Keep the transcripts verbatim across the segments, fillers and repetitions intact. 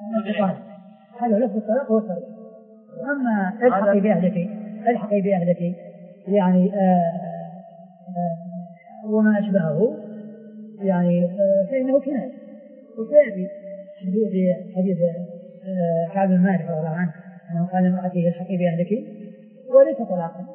هذا لفظ الطلاق هو صريح. أما الحقي بأهلك الحقي بأهلك يعني آآ آآ وما أشبهه يعني فإنه كناية. وسيأتي في حديث كعب بن مالك رضي الله عنه أنه قال لامرأته الحقي بأهلك وليس طلاقا،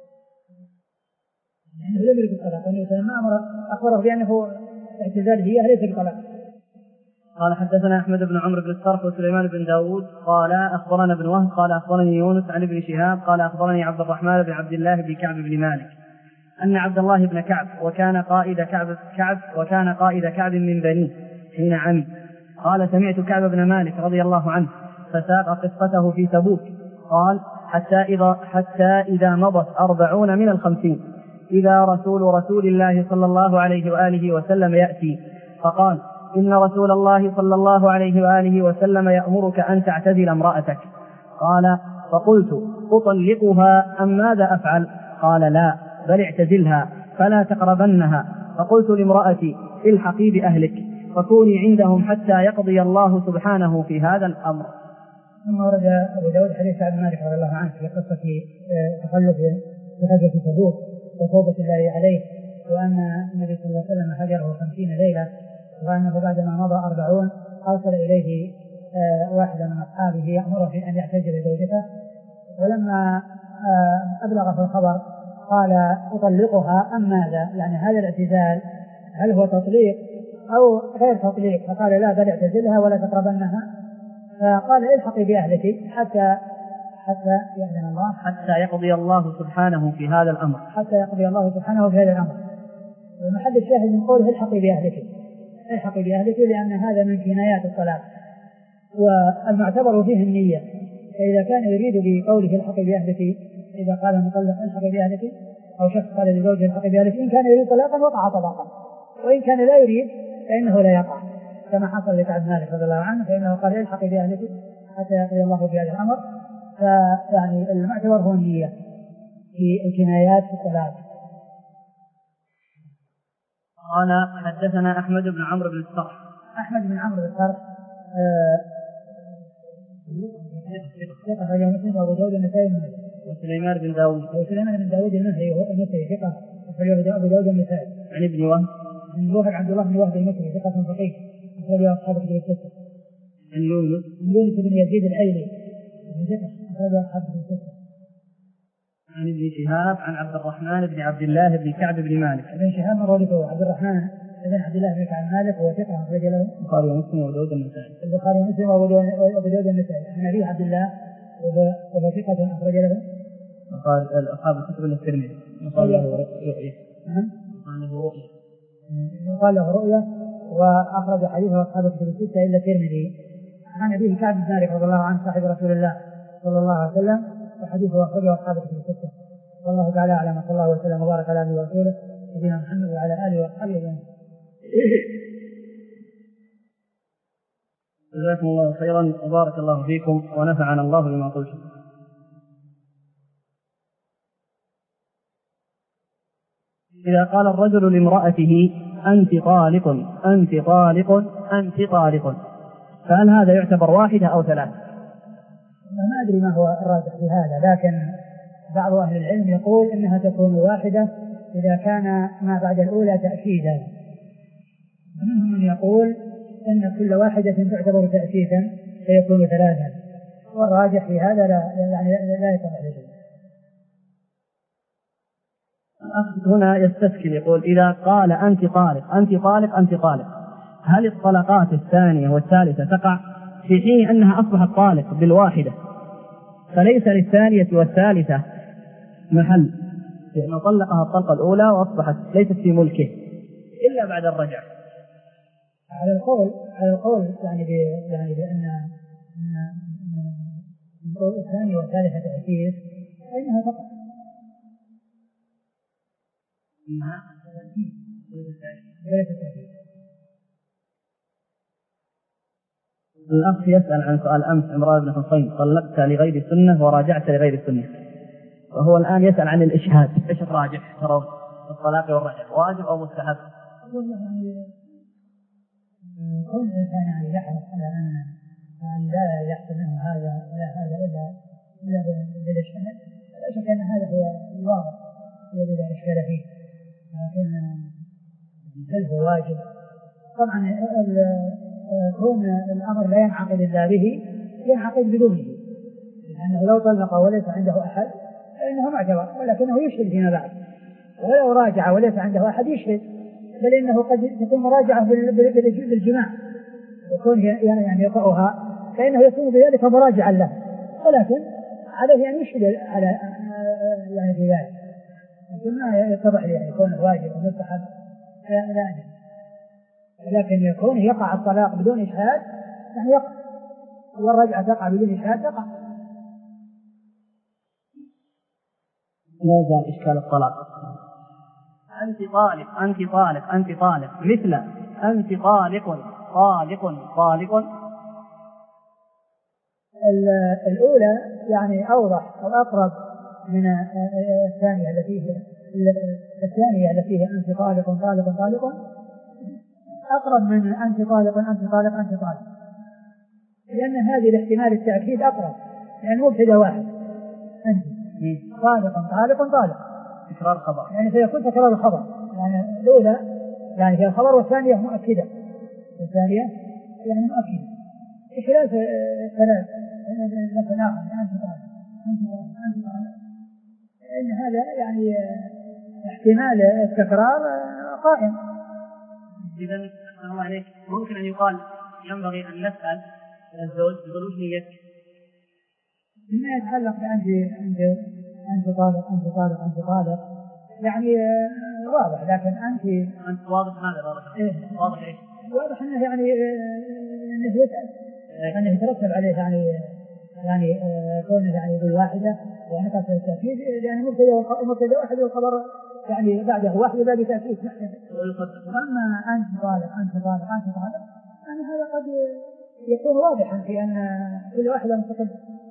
يعني لم يرد الطلاق، النبي صلى الله عليه وسلم أخبره بأنه اعتزال هي ليس بطلاق. قال حدثنا أحمد بن عمرو بن الصرف وسليمان بن داود قال أخبرنا ابن وهب قال أخبرني يونس عن ابن شهاب قال أخبرني عبد الرحمن بن عبد الله بن كعب بن مالك أن عبد الله بن كعب وكان قائد كعب, كعب وكان قائد كعب من بنيه حين عمي. قال سمعت كعب بن مالك رضي الله عنه فساق قصته في تبوك قال حتى إذا, حتى إذا مضت أربعون من الخمسين إذا رسول رسول الله صلى الله عليه وآله وسلم يأتي فقال إن رسول الله صلى الله عليه وآله وسلم يأمرك أن تعتزل امرأتك. قال فقلت أطلقها أم ماذا أفعل؟ قال لا بل اعتزلها فلا تقربنها. فقلت لامرأتي الحقي بأهلك فكوني عندهم حتى يقضي الله سبحانه في هذا الأمر. ثم ورد أبو داود حديث عبد مالك رضي الله عنه في قصة تخلف بغزوة تبوك وتوبة الله عليه، وأن النبي صلى الله عليه وسلم هجره خمسين ليلة، وأنه بعدما مضى أربعون أرسل إليه واحدا من أصحابه يأمره أن يعتزل زوجته، ولما أبلغه الخبر قال أطلقها أم ماذا؟ يعني هذا الاعتزال هل هو تطليق أو غير تطليق؟ فقال لا بل اعتزلها ولا تقربنها. فقال الحقي بأهلك حتى حتى يأذن الله حتى يقضي الله سبحانه في هذا الأمر حتى يقضي الله سبحانه في هذا الأمر. ومحل الشاهد من قوله الحقي بأهلك الحقي بأهلك لأن هذا من كنايات الطلاق، والمعتبر فيه النية. فإذا كان يريد بقوله الحقي بأهلك، إذا قال المطلق الحقي بأهلك أو شخص قال لزوجه الحقي بأهلك، إن كان يريد طلاقا وقع طلاقا، وإن كان لا يريد فإنه لا يقع، كما حصل لكعب مالك رضي الله عنه فإنه قال الحقي بأهلك حتى يقضي الله في هذا الأمر. فيعني المعتبر هو النية في الكنايات في الطلاق. قال حدثنا أحمد بن عمرو بن الصرف. أحمد بن عمرو بن الصرف ثقة رجل مسلم وأبو داود النسائي وسليمان بن داود وسليمان بن داود المهري المصري ثقة أخرجه أبو داود النسائي. عن ابن وهب عن وهب عبد الله بن وهب المصري ثقة فقيه أخرجه أصحاب الكتب الستة. عن يونس عن يونس بن يزيد الأيلي ثقة أخرجه أصحاب الكتب الستة. عن ابن شهاب عن عبد الرحمن بن عبد الله بن كعب بن مالك. ابن شهاب مولده عبد الرحمن بن عبد الله بن كعب مالك وهو ثقة أخرج له البخاري ومسلم وأبو داود النسائي. البخاري ومسلم وأبو داود النسائي. عن أبي عبد الله وهو ثقة أخرج له أصحاب الكتب الترمذي. قال له رؤية. قال له رؤية. قال له رؤية وأخرج حديثه أصحاب الكتب الستة إلا الترمذي. عن أبي كعب بن مالك رضي الله عنه صاحب رسول الله صلى الله عليه وسلم وحديثه أخرجه أصحاب الكتب الستة. والله تعالى أعلم صلى الله وسلم وبارك على نبينا ورسوله نبينا محمد وعلى آله وأصحابه أجمعين. جزاكم الله خيرا وبارك الله فيكم ونفعنا الله بما قلتم. إذا قال الرجل لامرأته أنت طالق أنت طالق أنت طالق فهل هذا يعتبر واحدة أو ثلاث؟ ما أدري ما هو الراجح في هذا، لكن بعض أهل العلم يقول إنها تكون واحدة إذا كان ما بعد الأولى تأكيدا، ومنهم من يقول إن كل واحدة تعتبر تأكيدا فيكون ثلاثا، والراجح في هذا لا يعني لا يتبع ذلك. الأخ هنا يستشكل يقول إذا قال أنت طالق أنت طالق أنت طالق هل الطلقات الثانية والثالثة تقع في حين أنها أصبحت طالق بالواحدة فليس للثانية والثالثة محل، لأنه طلقها الطلقة الأولى وأصبحت ليست في ملكه إلا بعد الرجع؟ على القول على القول يعني ب يعني بأن الثانية والثالثة تأكيد فإنها تقع. إنها ليست تأكيد. الأخ يسأل عن سؤال أمس عمران بن حصين طلقت لغير السنة وراجعت لغير السنة، وهو الآن يسأل عن الإشهاد إيش الراجح ترى الطلاق والرجع واجب أو مستحب؟ أقول يعني كل إنسان يعني يحرص على أن لا يحصل منه هذا ولا هذا إلا إلا بالإشكال. لا شك أن هذا هو الواضح الذي لا إشكال فيه، لكن هل هو واجب؟ طبعا كون الأمر لا ينعقد إلا به ينعقد بدونه، لأنه لو طلق وليس عنده أحد فإنه معتبر، ولكنه يشهد فيما بعد. ولو راجع وليس عنده أحد يشهد، بل إنه قد تكون مراجعة بالجماع يكون يعني يقعها، فإنه يكون بذلك مراجعا له، ولكن عليه أن يشهد على يعني في ذلك، لكن ما يتضح يعني يكون واجب ومستحب لا لا أجل. لكن يكون يقع الطلاق بدون إشهاد يعني يقع، والرجعة تقع بدون إشهاد تقع. لا يزال إشكال الطلاق. أنت طالق أنت طالق أنت طالق مثل أنت طالق طالق طالق. الأولى يعني أوضح أو أقرب من الثانية التي هي الثانية التي هي أنت طالق طالق طالق، أقرب من أنت طالق أنت طالق أنت طالق، لأن هذه الاحتمال التأكيد أقرب، لأن مبتدأ واحد أنت طالق طالق طالق تكرار خبر، يعني سيكون تكرار الخبر، يعني الأولى يعني هي الخبر والثانية مؤكدة، والثانية يعني مؤكدة بخلاف الثلاث مثل آخر أنت طالق أنت طالق أنت طالق، إن هذا يعني احتمال التكرار قائم. إذا الله عليك ممكن أن يقال ينبغي أن نسأل الزوج يقول وش نيتك؟ بما يتعلق بأنت أنت أنت طالق أنت طالق أنت طالق يعني واضح، لكن أنت أنت واضح ماذا واضح؟ إيه؟ واضح إيش؟ واضح أنه يعني أنه يسأل أنه يترتب عليه يعني يعني كونه يعني يقول واحدة يعني قصد التأكيد، يعني مبتدأ مبتدأ واحد والخبر يعني بعده واحد بعد تأكيد محتمل. أما أنت طالق أنت طالق أنت طالق يعني هذا قد يكون واضحا في أن كل واحدة مستقلة.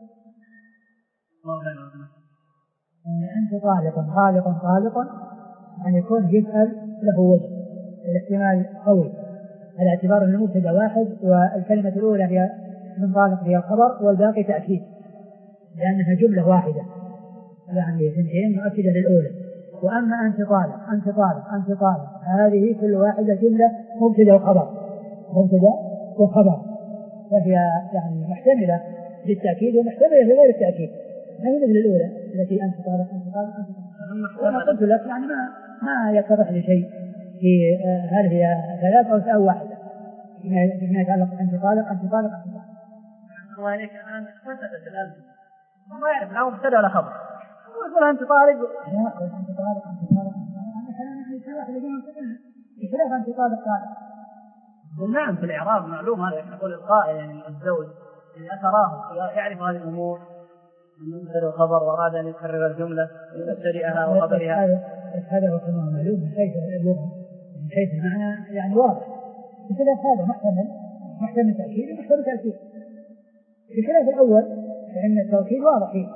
يعني أنت طالق طالق طالق أن يكون يسأل له وجه، الاحتمال قوي على اعتبار أن المبتدأ واحد والكلمة الأولى هي من طالق هي الخبر والباقي تأكيد، لأنها جملة واحدة يعني اثنتين مؤكدة للأولى. وأما أنت طالق أنت طالق أنت طالق هذه كل واحدة جملة مبتدأ وخبر مبتدأ وخبر، فهي يعني محتملة للتأكيد ومحتملة لغير التأكيد، ما هي مثل الأولى التي أنت طالق أنت طالق أنت طالق. وأنا قلت لك يعني ما ما يتضح لشيء في هل هي ثلاث أو واحدة فيما يتعلق أنت طالق أنت طالق أنت طالق. الله عليك الآن فتت الآن ما يعرف لا مبتدأ ولا خبر ويقول أنت طالق أنت طالق أنت طالق أنا كلام يعني سواء لجمع كلها بخلاف أنت طالق طالق. نعم في الإعراب معلوم هذا يقول القائل يعني الزوج إذا تراه يعرف هذه الأمور من مبتدأ وخبر وأراد أن يكرر الجملة مبتدئها وخبرها هذا هو كلام معلوم من حيث اللغة من حيث المعنى يعني واضح، بخلاف هذا محتمل محتمل تأكيد ومحتمل تأكيد. بخلاف الأول فإن التوكيد واضح فيه.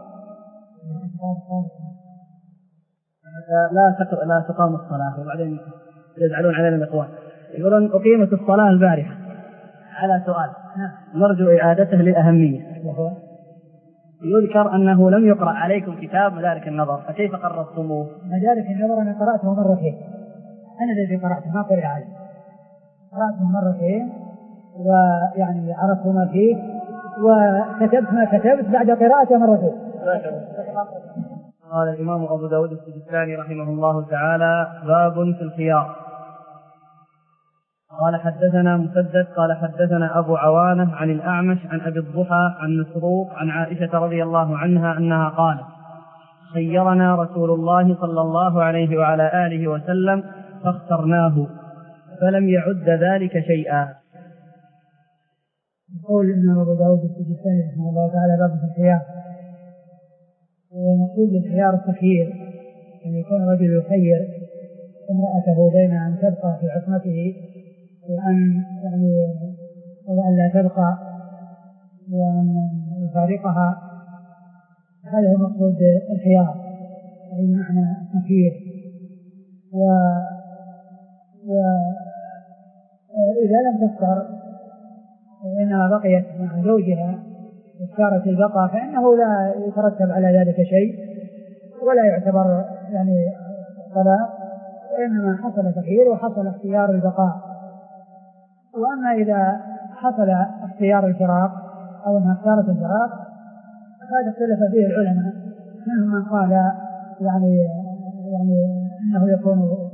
لا تقر... لا تقام الصلاة وبعدين يزعلون علينا الإخوان يقولون أقيمت الصلاة البارحة على سؤال نرجو إعادته للأهمية. يذكر أنه لم يقرأ عليكم كتاب مدارك النظر فكيف قررتموه؟ مدارك النظر أنا قرأته مرتين، أنا الذي قرأته ما قرأ عليه، قرأته مرتين ويعني عرفت ما فيه وكتبت ما كتبت بعد قراءته مرتين. قال الإمام أبو داود السجستاني رحمه الله تعالى باب في الخيار. قال حدثنا مسدد قال حدثنا أبو عوانة عن الأعمش عن أبي الضحى عن مسروق عن عائشة رضي الله عنها أنها قالت خيرنا رسول الله صلى الله عليه وعلى آله وسلم فاخترناه فلم يعد ذلك شيئا. يقول إن أبو داود السجستاني رحمه الله تعالى باب في الخيار، ونقول الخيار التخيير أن يكون رجل يخير امرأته بين أن تبقى في عصمته وأن يعني وأن لا تبقى وأن يفارقها، هذا هو مقصود الخيار أي معنى التخيير. وإذا لم تختار وإنها بقيت مع زوجها واختارت البقاء فإنه لا يترتب على ذلك شيء ولا يعتبر يعني طلاق، وإنما حصل تخيير وحصل اختيار البقاء. وأما إذا حصل اختيار الفراق أو أنها اختارت الفراق هذا اختلف فيه العلماء، منهم من قال يعني يعني أنه يكون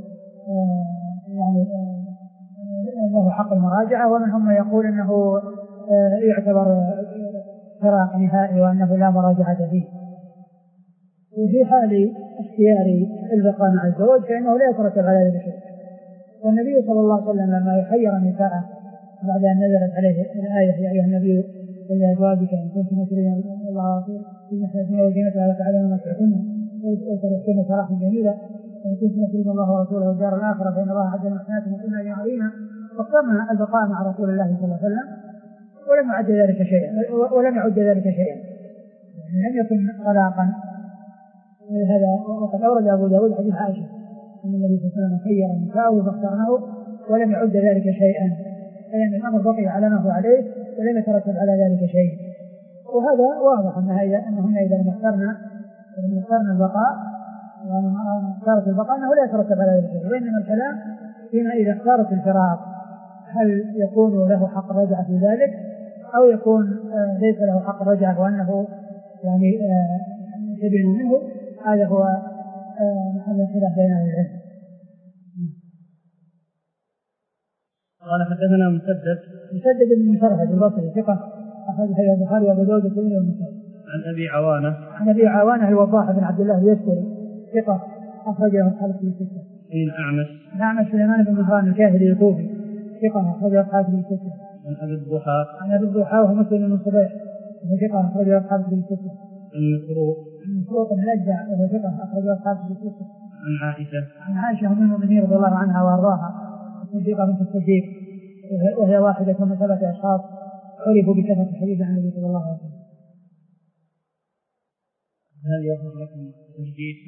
يعني له حق المراجعة، ومنهم من يقول أنه يعتبر فراق نهائي وأنه لا مراجعة فيه. وفي حال اختيار البقاء مع الزوج فإنه لا يترتب على ذلك شيء. والنبي صلى الله عليه وسلم لما يخير النساء بعد أن نزلت عليه الآية يا أيها النبي قل لأزواجك إن كنتم تريدون الله ورسوله وزينته وتعالى ما تحبن وتركتن سراحا جميلا وإن كنتم تريدون الله ورسوله والدار الآخرة فإن الله عز وجل وكن أجرا عظيما. واخترنا البقاء مع رسول الله صلى الله عليه وسلم ولم يعد ذلك شيئا ولم يعد ذلك شيئا يعني لم يكن طلاقا. هذا وقد أورد أبو داود حديث عائشة أن النبي صلى الله عليه وسلم خير النساء فاختارناه ولم يعد ذلك شيئا، لأن يعني الأمر بقي على ما هو عليه ولم يترتب على ذلك شيء. وهذا واضح أنهن إذا لم اخترنا لم اخترنا البقاء واختارت البقاء أنه لا يترتب على ذلك شيء، وإنما الكلام فيما إذا اختارت الفراق هل يكون له حق رجعة في ذلك أو يكون ليس له حق رجعة وأنه يعني يبين منه. هذا هو محل الخلاف بين أهل العلم. قال حدثنا مسدد مسدد بن مسرهد البصري ثقة أخرج حديث البخاري وأبو داود والترمذي والنسائي. عن أبي عوانة عن أبي عوانة الوضاح بن عبد الله اليسري ثقة أخرجه أصحاب الكتب الستة. عن أعمش أعمش سليمان بن مهران الكاهلي الكوفي ثقة أخرجه أصحاب الكتب الستة. عن أبي الضحى عن أبي الضحى وهو مسلم بن صبيح وهو ثقة أخرجه أصحاب الكتب الستة. عن مسروق عن مسروق بن الأجدع وهو ثقة أخرجه أصحاب الكتب الستة. عن عائشة عن عائشة أم المؤمنين رضي الله عنها وأرضاها الصديقة بنت الصديق وهي واحدة من ثلاثة أشخاص عرفوا بكثرة الحديث عن النبي صلى الله عليه وسلم. هل يظهر لكم تجديد؟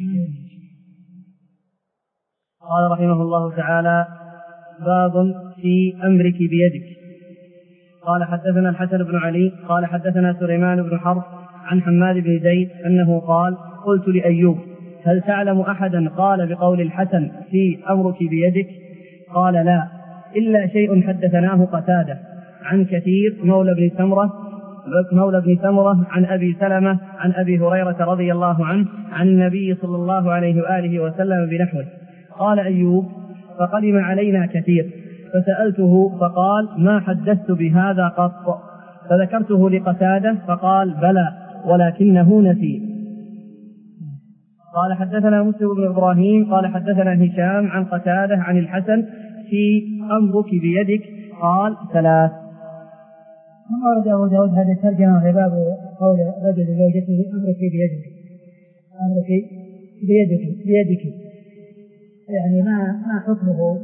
قال رحمه الله تعالى: باب في أمرك بيدك. قال حدثنا الحسن بن علي قال حدثنا سليمان بن حرب عن حماد بن زيد أنه قال: قلت لأيوب: هل تعلم أحدا قال بقول الحسن في أمرك بيدك؟ قال: لا، إلا شيء حدثناه قتادة عن كثير مولى بن سمرة مولى بن سمرة عن أبي سلمة عن أبي هريرة رضي الله عنه عن النبي صلى الله عليه وآله وسلم بنحوه. قال أيوب: فقدم علينا كثير فسألته فقال: ما حدثت بهذا قط. فذكرته لقتادة فقال: بلى ولكنه نسي. قال حدثنا مسلم بن إبراهيم قال حدثنا هشام عن قتادة عن الحسن في أمرك بيدك قال: ثلاث. ثم ورد أبو داود هذه الترجمة في باب قول رجل زوجته: أمرك بيدك أمرك بيدك بيدك يعني ما ما حكمه.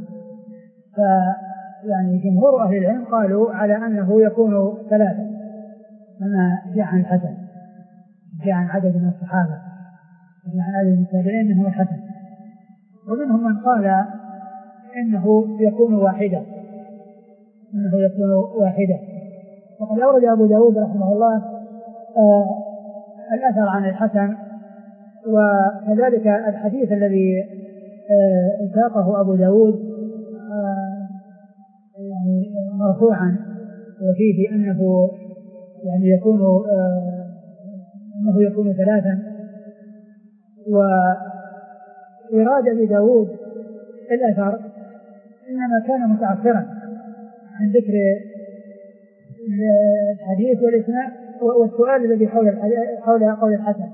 فيعني جمهور أهل العلم قالوا على أنه يكون ثلاثة كما جاء عن الحسن، جاء عن عدد من الصحابة عن عدد من التابعين منهم الحسن، ومنهم من قال إنه يكون واحدة إنه يكون واحدة. وقد أورد أبو داود رحمه الله آه الأثر عن الحسن، وكذلك الحديث الذي آه ساقه أبو داود آه يعني مرفوعا وفيه أنه يعني يكون آه أنه يكون ثلاثا. وإرادة أبي داود الأثر إنما كان متأخرا عن ذكر الحديث والإسناد والسؤال الذي حول حول قول الحسن.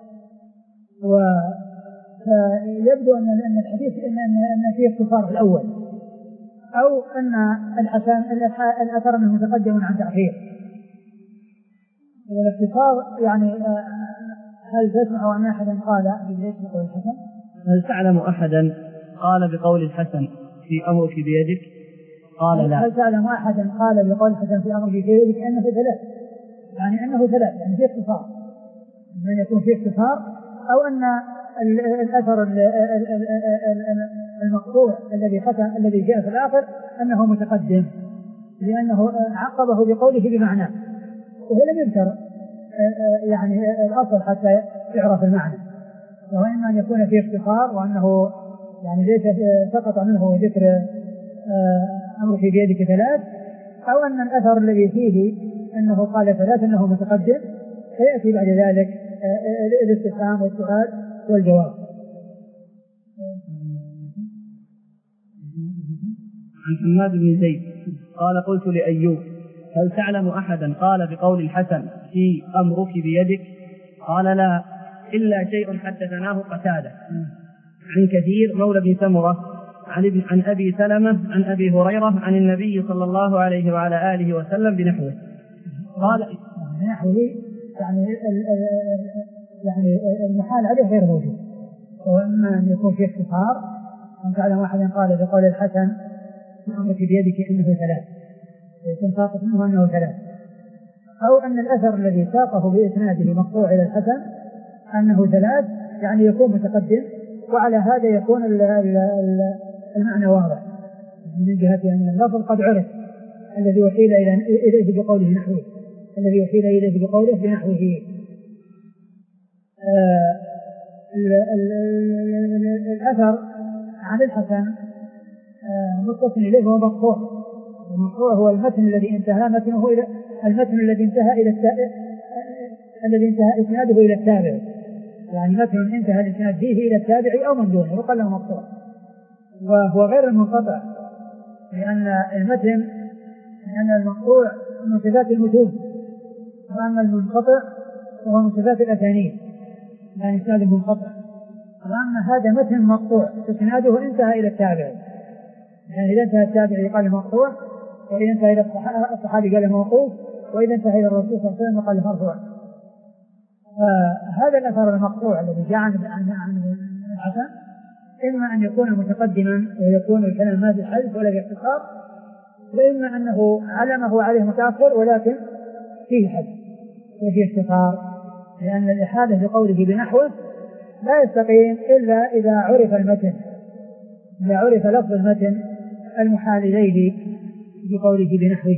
ويبدو أن أن الحديث إن أن فيه اختصار الأول، أو أن الحسن الأثر أنه متقدم عن تأخير. والاختصار يعني هل تسمع أن أحدا قال بقول الحسن؟ هل تعلم أحدا قال بقول الحسن في أمرك بيدك؟ قال: لا. هل تعلم أحدا قال بقول الحسن في أمرك بيدك أنه ثلاث؟ يعني أنه ثلاث يعني في اختصار، من يكون في اختصار، أو أن الأثر المقطوع الذي ختم الذي جاء في الآخر أنه متقدم لأنه عقبه بقوله بمعنى، وهو لم يذكر يعني الأصل حتى يعرف المعنى، وإما أن يكون فيه اختصار وأنه يعني ليس سقط منه ذكر أمرك بيدك ثلاث، أو أن الأثر الذي فيه أنه قال ثلاث أنه متقدم، فيأتي بعد ذلك الاستفهام والسؤال والجواب. عن حماد بن زيد قال قلت لأيوب هل تعلم أحدا قال بقول الحسن في أمرك بيدك؟ قال لا، إلا شيء حدثناه قتادة عن كثير مولى بن سمرة عن, عن أبي سلمة عن أبي هريرة عن النبي صلى الله عليه وعلى آله وسلم بنحوه. قال بنحوه يعني يعني المحال عليه غير موجود، وإما أن يكون في اختصار أن تعلم أحدا قال بقول الحسن أمرك بيدك إنه ثلاث، يكون ساقط منه أنه ثلاث، أو أن الأثر الذي ساقه بإسناده مقطوع إلى الحسن أنه ثلاث، يعني يكون متقدم، وعلى هذا يكون المعنى واضح من جهة أن اللفظ قد عرف الذي وحيل إليه بقوله نحوه، الذي وحيل إليه بقوله بنحوه. آه الأثر عن الحسن متصل إليه هو مقطوع، المقطوع هو المتن الذي انتهى متنه إلى المتن الذي انتهى إلى التابع، الذي انتهى إسناده إلى التابع، يعني متن انتهى الإسناد فيه إلى التابع أو من دونه وقال له مقطوع، وهو غير المنقطع، لأن المتن لأن المقطوع من صفات المتون، وأما المنقطع هو من صفات الأسانيد، يعني إسناد المنقطع، وأما هذا متن مقطوع إسناده انتهى إلى التابع، يعني إذا انتهى التابعي قال مقطوع، وإذا انتهى إلى الصحابي قال موقوف، وإذا انتهى إلى الرسول صلى الله عليه وسلم قال مرفوع. فهذا الأثر المقطوع الذي جاء عن الحسن إما أن يكون متقدما ويكون الكلام ما في حذف ولا في اختصار، وإما أنه علمه عليه متأخر ولكن فيه حذف وفيه اختصار، لأن الإحالة بقوله بنحوه لا يستقيم إلا إذا عرف المتن، إذا عرف لفظ المتن المحال إليه بقوله بنحوه.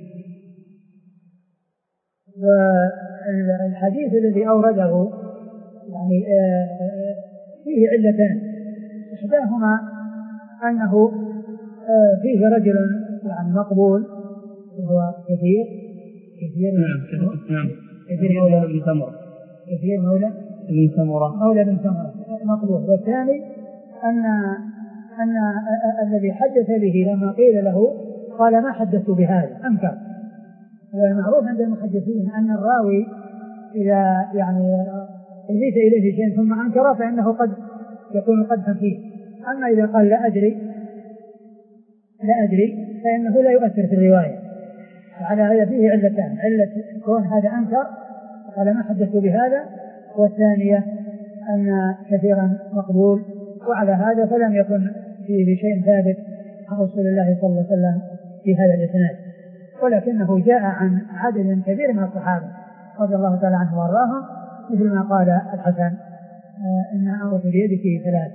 والحديث الذي أورده يعني فيه علتان، إحداهما أنه فيه رجل يعني مقبول وهو كثير كثير نعم كثير مولى بن سمرة كثير مولى بن سمرة مولى بن سمرة مقبول. والثاني أن أن الذي حدث به لما قيل له قال ما حدثت بهذا، أنكر. والمعروف عند المحدثين أن الراوي إذا يعني أضيف إليه شيء ثم أنكر فإنه قد يكون قدحا فيه، أما إذا قال لا أدري لا أدري فإنه لا يؤثر في الرواية. وعلى هذا فيه علتان، علة كون هذا أنكر قال ما حدثت بهذا، والثانية أن كثيرا مقبول، وعلى هذا فلم يكن فيه شيء ثابت عن رسول الله صلى الله عليه وسلم في هذا الإسناد، ولكنه جاء عن عدد كبير من الصحابة رضي الله تعالى عنهم وارضاهم، مثل ما قال الحسن إن أمرك بيدك ثلاث.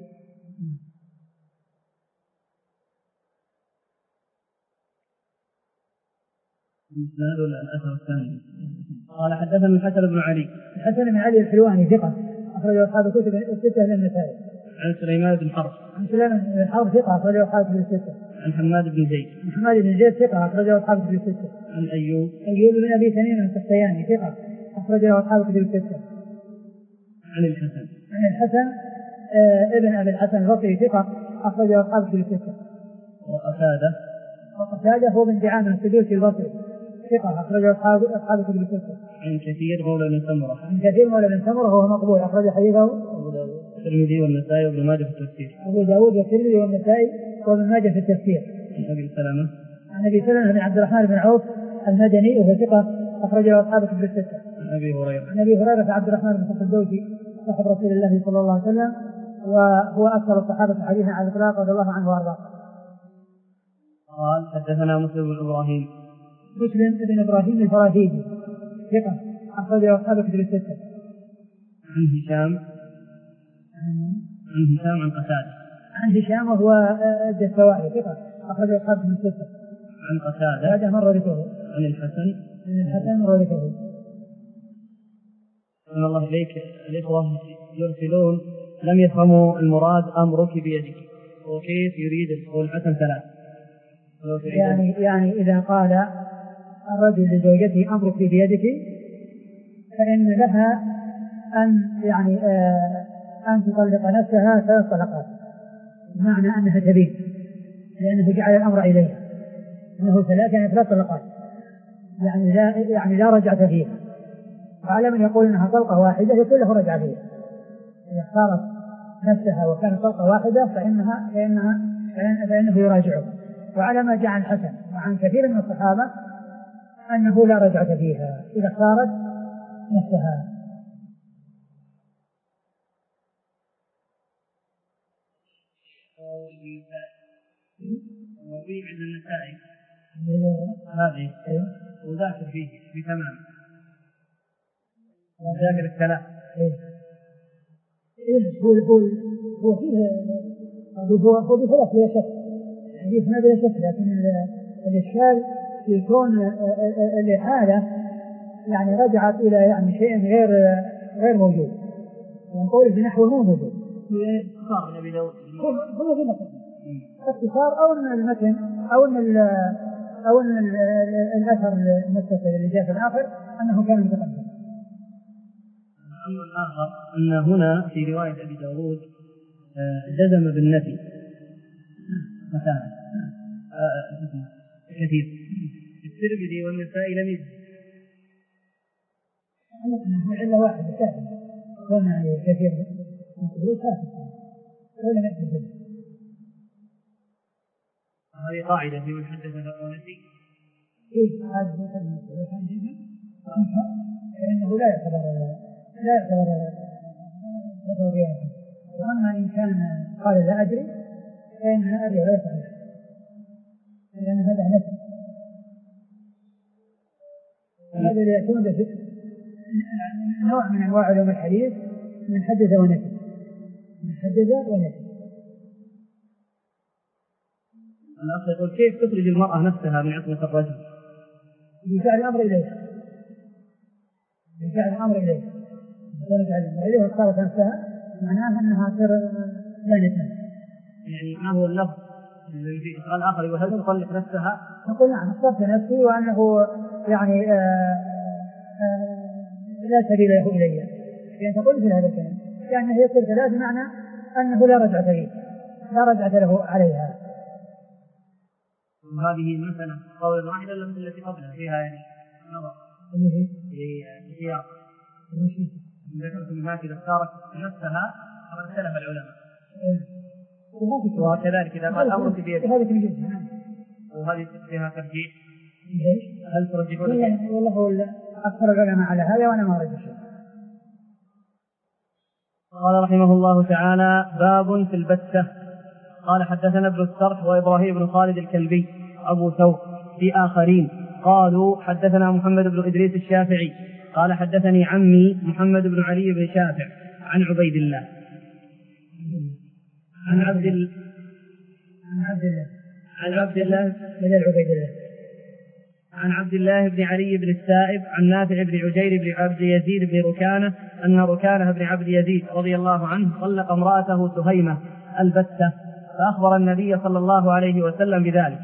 الإسناد ولا الأثر الثاني؟ قال حدثنا الحسن بن علي الحسن بن علي الحلواني ثقة أخرج أصحاب الكتب الستة إلى النسائي. عن سليمان بن حرب عن سليمان بن حرب ثقة أخرج أصحاب الكتب الستة. عن حماد بن زيد عن حماد بن زيد ثقة أخرج أصحاب الكتب الستة. عن أيوب أيوب بن أبي تميم السختياني ثقة أخرج أصحاب الكتب الستة. عن الحسن عن الحسن آه ابن أبي الحسن البصري ثقة أخرج أصحاب الكتب الستة. وقتادة وقتادة هو بن دعامة السدوسي البصري ثقة أخرج أصحاب أصحاب الكتب الستة. عن كثير مولى بن سمرة عن كثير مولى بن سمرة وهو مقبول أخرج حديثه أبو داود الترمذي والنسائي وابن ماجه في التفسير. أبو داود والترمذي والنسائي وابن ماجه في التفسير. عن أبي سلمة عن أبي سلمة بن عبد الرحمن بن عوف المدني وهو ثقة أخرج أصحاب الكتب الستة. عن أبي هريرة عن أبي هريرة عبد الرحمن بن صخر الدوسي صاحب رسول الله صلى الله عليه وسلم، وهو أكثر الصحابة حديثا على الإطلاق رضي الله عنه وأرضاه. قال حدثنا مسلم بن إبراهيم مسلم بن إبراهيم الفراهيدي ثقة أخرج أصحاب الكتب الستة. عن هشام عن هشام عن قتادة عن هشام وهو الدستوائي ثقة أخرج أصحاب الكتب الستة. عن قتادة هذا مرة ذكره عن الحسن عن الحسن مرة ذكره. أن الله إليك الإخوة يرسلون لم يفهموا المراد أمرك بيدك، وكيف يريد الحسن ثلاث. يعني يعني إذا قال الرجل لزوجته أمرك بيدك فإن لها أن يعني آه أن تطلق نفسها ثلاث طلقات، بمعنى أنها تبين، لأنه جعل الأمر إليها أنه ثلاث يعني ثلاث طلقات، يعني لا يعني لا رجعة فيها. وعلى من يقول أنها طلقة واحدة يكون له رجعة فيها. إذا اختارت نفسها وكانت طلقة واحدة فإنها فإنها فإنه يراجعه. وعلى ما جاء عن الحسن وعن كثير من الصحابة أنه لا رجعة فيها إذا اختارت نفسها. وفي عند النسائي هذه وذاكر فيه في تمام ذاكر الكلام. هو هو هو فيه هو هو بثلاث لا شك، حديث ما بلا شك، لكن الإشكال في كون الإحالة يعني رجعت إلى يعني شيء غير غير موجود، ونقول بنحو مو موجود. اختصار النبي داود هو في مثل اختصار أو أن المتن أو أن أو أن الأثر المتصل اللي جاء في الآخر أنه كان متقدم. الأمر الآخر أن هنا في رواية أبي داود جزم بالنفي مثلا كثير. الترمذي والنسائي لم يجزم. إلا واحد كافر كان كثير مقبول كافر ولا نفسه. هذه قاعدة في من حدث فقالتي إيه هذا مثلا كان جزم فإنه لا يعتبر لا يعتبر يعتبر رياضة. وأما إن كان قال لا أدري فإن أدري لا يصح، لأن هذا نفس هذا يعتمد نوع من أنواع علوم الحديث من حدث ونفي من حدث ونفي. الأخ يقول كيف تخرج المرأة نفسها من عصمة الرجل؟ بجعل الأمر إليه بجعل الأمر إليه بجعل الأمر إليه واختارت نفسها معناها أنها تصير لا نتمنى. يعني ما هو اللفظ الذي في السؤال الآخر يقول هل تطلق نفسها؟ نقول نعم اخترت نفسي وأنه يعني آآ آآ لا سبيل له إلي، يعني تقول في هذا الكلام يعني هي تصير ثلاث بمعنى أنه لا رجعة فيه لا رجعة له عليها. وهذه مثلا قول واحدة لم تكن التي قبلها فيها يعني نظر في سياق ذكرتم هكذا اختارت نفسها أو اختلف العلماء وكذلك إذا قال أمرك بيدك وهذه فيها ترجيح. هل ترجحون؟ والله هو أكثر العلماء على هذا وأنا ما أرجح شيء. قال رحمه الله تعالى باب في البتة. قال حدثنا ابن السرح وإبراهيم بن خالد الكلبي أبو ثور في آخرين قالوا حدثنا محمد بن إدريس الشافعي قال حدثني عمي محمد بن علي بن شافع عن عبيد الله عن عبد الله عن عبد الله عن عبد الله بدل عبيد الله عن عبد الله بن علي بن السائب عن نافع بن عجير بن عبد يزيد بن ركانة أن ركانة بن عبد يزيد رضي الله عنه طلق امرأته سهيمة البتة، فأخبر النبي صلى الله عليه وسلم بذلك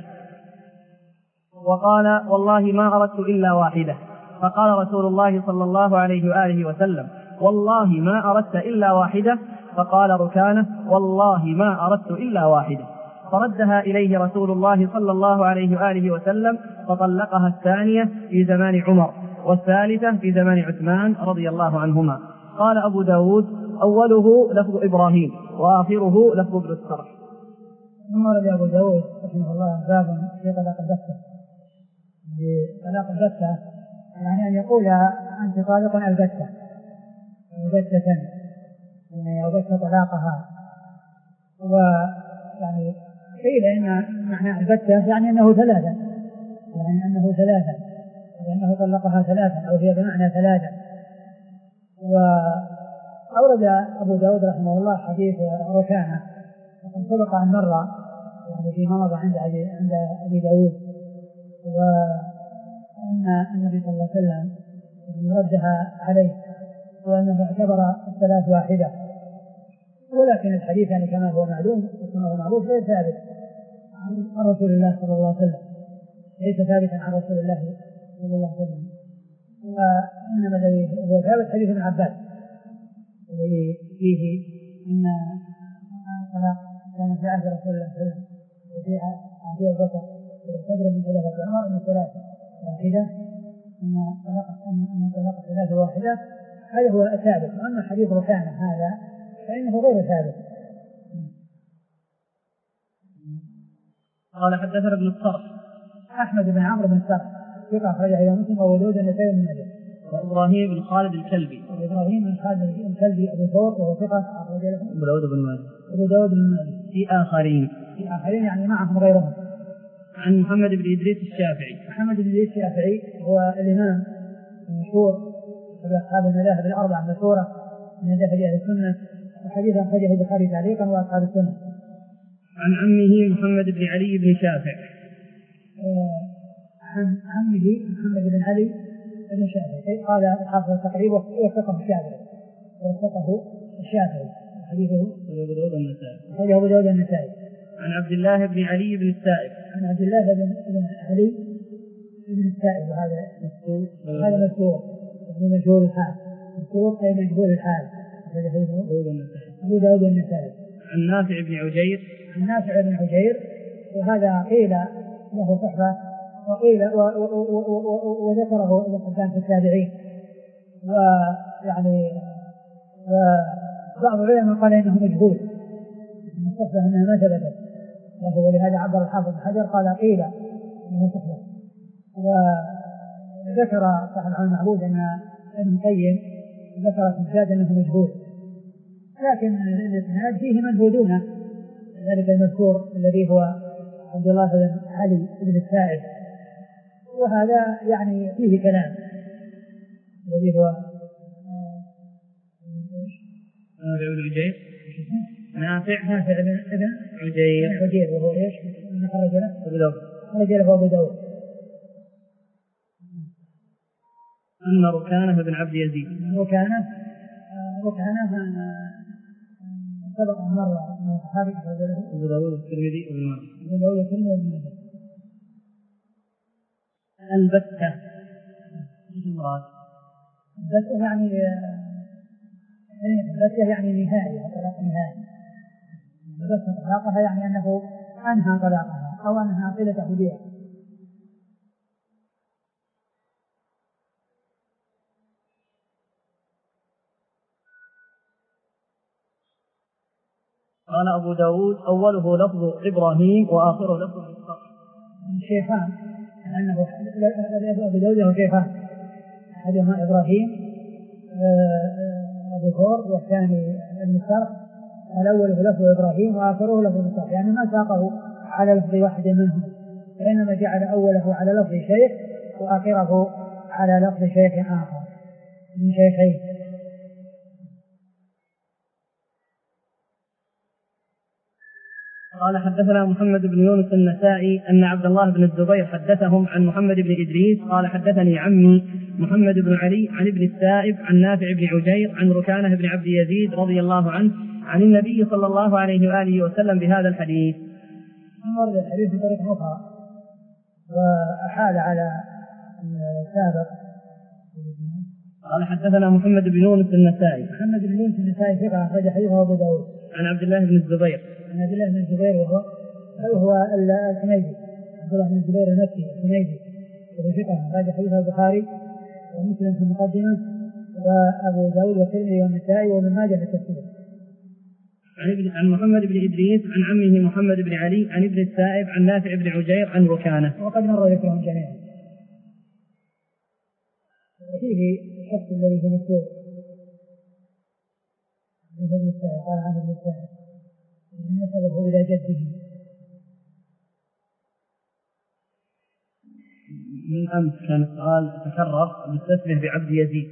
وقال والله ما أردت إلا واحدة. فقال رسول الله صلى الله عليه وآله وسلم والله ما أردت إلا واحدة. فقال ركانة والله ما أردت إلا واحدة. فردها إليه رسول الله صلى الله عليه وآله وسلم فطلقها الثانية في زمان عمر والثالثة في زمان عثمان رضي الله عنهما. قال أبو داود أوله لفظ إبراهيم وآخره لفظ ابن السرح. ورد أبو داود رحمه الله باب في طلاق البتة. بطلاق البتة يعني أن يقول أنت طالق البتة البتة يعني أو بتة طلاقها. ويعني قيل إن معنى البتة يعني أنه ثلاثة يعني أنه ثلاثة لأنه طلقها ثلاثة أو هي بمعنى ثلاثة. وأورد أبو داود رحمه الله حديث ركانة وقد سبق أن مر يعني فيما مضى عند عند أبي داود وأن النبي صلى الله عليه وسلم ردها عليه وأنه اعتبر الصلاة واحدة، ولكن الحديث يعني كما هو معلوم وكما هو معروف ليس ثابت عن رسول الله صلى الله عليه وسلم، ليس ثابتا عن رسول الله صلى الله عليه وسلم، وإنما الذي هو ثابت حديث ابن عباس الذي فيه أن الطلاق كان في عهد رسول الله صلى الله عليه وسلم وفي عهد أبي بكر وصدر من خلافة عمر أن الصلاة واحدة، أن طلاق أن طلاق الثلاثة واحدة، هذا هو الثابت. وأما حديث ركانة هذا فإنه غير ثابت. قال حدثنا ابن الصرف أحمد بن عمرو بن الصرف ثقة أخرجه إلى مسلم وأبو داود والنسائي بن ماجه. وإبراهيم بن خالد الكلبي وإبراهيم بن خالد الكلبي أبو ثور وهو ثقة أخرجه له أبو داود بن ماجه. أبو داود بن ماجه. في آخرين في آخرين يعني معهم غيرهم. عن محمد بن إدريس الشافعي. محمد بن إدريس الشافعي هو الإمام المشهور أصحاب المذاهب الأربعة المشهورة من مذاهب أهل السنة، وحديثا أخرجه البخاري تعليقا وأصحاب السنة. عن عمه محمد بن علي بن شافع. عن عمه محمد بن علي بن شافع قال الحافظ التقريب وثقه الشافعي وثقه الشافعي حديثه أبو داود النسائي. أخرجه أبو داود النسائي. عن عبد الله بن علي بن السائب. عن عبد الله بن علي بن السائب وهذا مستور هذا مستور ابن مجهول الحال مستور أي مجهول الحال. أبو داود النسائي. عن نافع بن عجير. عن نافع بن عجير وهذا قيل له صحبة وقيل وذكره ابن حبان في التابعين، ويعني وبعض العلماء قال إنه مجهول من الصحبة أنها ما ثبتت له، ولهذا عبر الحافظ بن حجر قال قيل إنه صحبة. وذكر صاحب العون المعبود أن ابن القيم ذكر في الزاد أنه مجهول، لكن الإسناد فيه من هو دونه، ذلك المذكور الذي هو عبد الله بن علي بن السائب، وهذا يعني فيه كلام الذي هو نافع بن عجير. نافع نافع بن عجير عجير وهو ايش؟ من خرج له أبو داود. خرج له أبو داود. أن ركانة بن عبد يزيد. ركانة ركانة سبق مرة من الصحابي خرج له أبو داود والترمذي وابن ماجه. أبو داود والترمذي وابن ماجه. البتة ايش المراد؟ البتة يعني البتة يعني نهائي طلاق نهائي. البتة طلاقها يعني أنه أنهى طلاقها أو أنهى صلة حدودها. قال أبو داود أوله لفظ إبراهيم وآخره لفظ الإسحاق. الشيخان لأنه أبو داود له شيخان، أحدهما إبراهيم أبو ثور والثاني ابن السرخ، الأول لفظ إبراهيم وآخره لفظ السرخ، يعني ما ساقه على لفظ واحد منهم، وإنما جعل أوله على لفظ شيخ وآخره على لفظ شيخ آخر من شيخين. قال حدثنا محمد بن يونس النسائي أن عبد الله بن الزبير حدثهم عن محمد بن إدريس قال حدثني عمي محمد بن علي عن ابن السائب عن نافع بن عجير عن ركانة بن عبد يزيد رضي الله عنه عن النبي صلى الله عليه وآله وسلم بهذا الحديث. ورد الحديث بطريقة أخرى وأحال على السابق. قال حدثنا محمد بن يونس النسائي. محمد بن يونس النسائي ثقة أخرج حديثه أبو داود. عن عبد الله بن الزبير. عن عبد الله بن الزبير وهو هو الحميدي، عبد الله بن الزبير المكي الحميدي وهو ثقة أخرج حديثه البخاري ومسلم في المقدمة وأبو داود والترمذي والنسائي وابن ماجه في التفسير. عن محمد بن إدريس عن عمه محمد بن علي عن ابن السائب عن نافع بن عجير عن ركانة. وقد مر ذكرهم جميعا. وفيه الشخص الذي هو مسؤول ابن السائب قال عنه ابن السائب نسبه إلى جده. من أمس كان السؤال تكرر بالتسمية بعبد يزيد.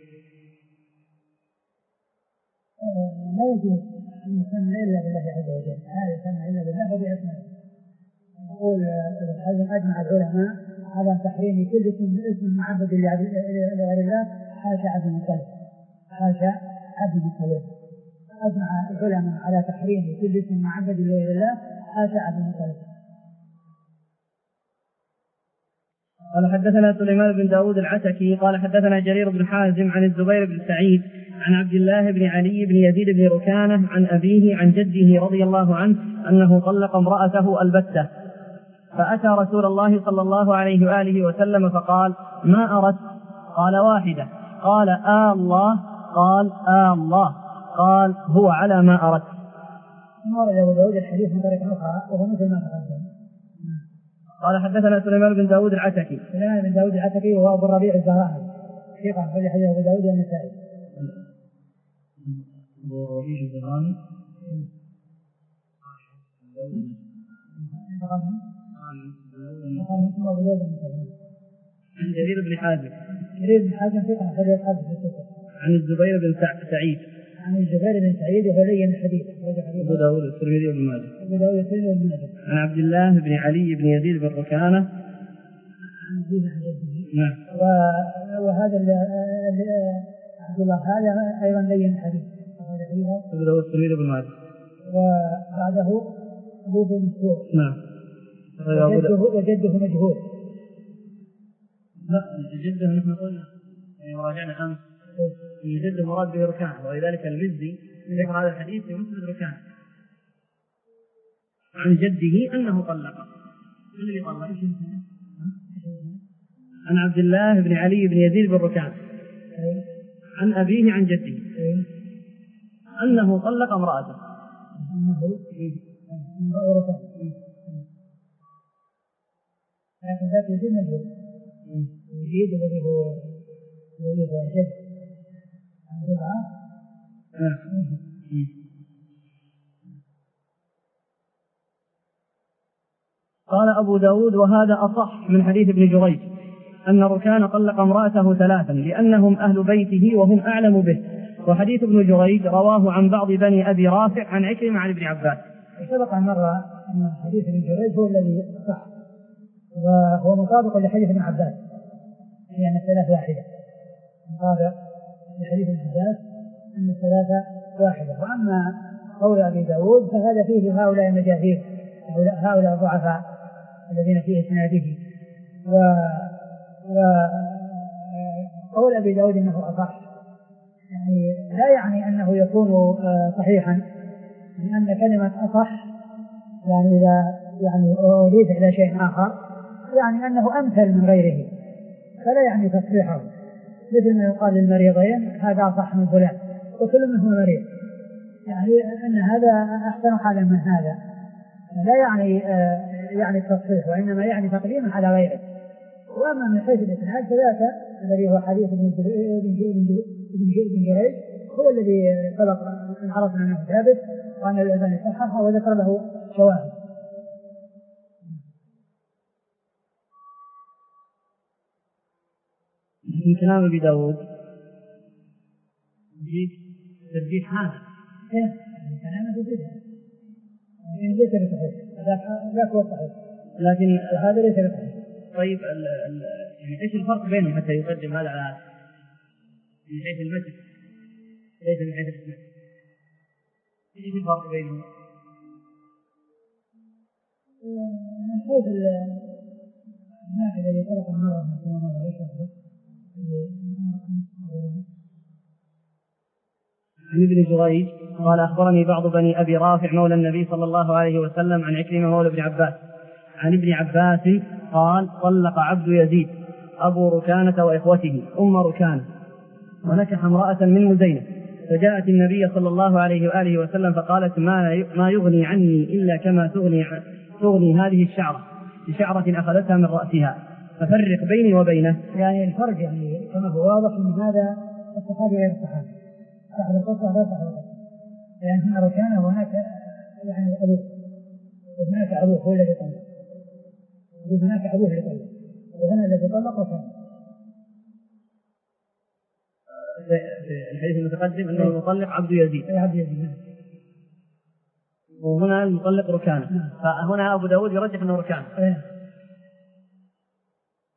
لا يجوز أن يسمى إلا بالله عز وجل، هذا يسمى إلا بالله وبأسمائه. يقول ابن حزم أجمع العلماء على تحريم كل اسم اسم معبد لغير الله حاشا عبد المطلب حاشا عبد المطلب. أجمع العلماء على تحريم كل اسم معبد لغير الله حاشا عبد المطلب. قال حدثنا سليمان بن داود العتكي قال حدثنا جرير بن حازم عن الزبير بن سعيد عن عبد الله بن علي بن يزيد بن ركانة عن أبيه عن جده رضي الله عنه أنه طلق امرأته البتة، فأتى رسول الله صلى الله عليه وآله وسلم فقال: ما أردت؟ قال: واحدة. قال: آه الله؟ قال: آه الله. قال: هو على ما أردت. ورد أبو داود الحديث من طريق أخرى وهو مثل ما تقدم. قال حدثنا سليمان بن داود العتكي. سليمان بن داود العتكي وهو أبو الربيع الزهراني ثقة أخرج حديث أبو داود والنسائي. أبو الربيع الزهراني عن جرير بن حازم. جرير بن حازم ثقة أخرج أصحابه في الستة. عن الزبير بن سعيد. عن الزبير بن سعيد وهو لين الحديث. أبو داود الترمذي وابن ماجه. أبو داود الترمذي وابن ماجه. عن عبد الله بن علي بن يزيد بن ركانة. عن أبيه عن جده. نعم. وهذا عبد الله هذا أيضا لين الحديث. أبو داود الترمذي وابن ماجه. وبعده أبوه مسعود. نعم. وجده, وجده مجهول. لا جده نحن قلنا راجعنا أمس إن جده مراد به ركان، ولذلك المزي ذكر هذا الحديث في مسند ركان عن جده أنه طلق. من اللي طلق؟ عن عبد الله بن علي بن يزيد بن ركان عن أبيه عن جده أنه طلق امرأته. أنه امرأة ركان. لكن ذات يزيد مجهول. يزيد الذي هو الذي هو جد عن ربعة. قال أبو داود: وهذا أصح من حديث ابن جريج أن ركان طلق امرأته ثلاثا لأنهم أهل بيته وهم أعلم به، وحديث ابن جريج رواه عن بعض بني أبي رافع عن عكرمة عن ابن عباس. سبق مرة أن حديث ابن جريج هو الذي صح وهو مطابق لحديث ابن عباس، يعني الثلاث واحدة، مطابق لحديث ابن عباس أن الثلاثة واحدة. وأما قول أبي داود فهذا فيه هؤلاء المجاهيل، هؤلاء الضعفاء الذين في إسناده. وقول أبي داود أنه أصح يعني لا يعني أنه يكون صحيحا، لأن كلمة أصح يعني إذا يعني أضيف إلى شيء آخر يعني أنه أمثل من غيره، فلا يعني تصحيحه، مثل ما يقال للمريضين هذا أصح من فلان وكل منهم مريض، يعني أن هذا أحسن حالا من هذا، لا يعني يعني التصحيح، وإنما يعني تقديم على غيره. وأما من حيث الإسناد فذاك الذي هو حديث ابن جريج هو الذي سبق أن عرفنا أنه ثابت وأن الألباني صححه وذكر له شواهد. من كلام أبي داود جيت ترجيح هذا إيه كلامه ترجيح لكن ليس بصحيح، ذاك هو صحيح لكن هذا ليس بصحيح. طيب ال ال يعني ايش الفرق بينهم حتى يقدم هذا على من حيث المتن ليس من حيث الاسناد؟ ايش الفرق بينهم؟ من حيث الناحية الذي طرق المرة من كما ماذا ايش الفرق؟ عن ابن جريج قال: أخبرني بعض بني أبي رافع مولى النبي صلى الله عليه وسلم عن عكرمة مولى ابن عباس عن ابن عباس قال: طلق عبد يزيد أبو ركانة وإخوته أم ركانة ونكح امرأة من مزينة، فجاءت النبي صلى الله عليه وآله وسلم فقالت: ما يغني عني إلا كما تغني, تغني هذه الشعرة بشعرة أخذتها من رأسها، ففرق بيني وبينه. يعني الفرق يعني كما هو واضح من هذا الصحابي غير الصحابي، صاحب القصة غير صاحب القصة، يعني هنا ركانة وهناك يعني أبوه، وهناك أبوه هو الذي طلق، وهناك أبوه الذي طلق، وهنا الذي طلق وكان. الحديث المتقدم أنه المطلق عبد يزيد. عبد يزيد. وهنا المطلق ركانة. فهنا أبو داود يرجح أنه ركانة.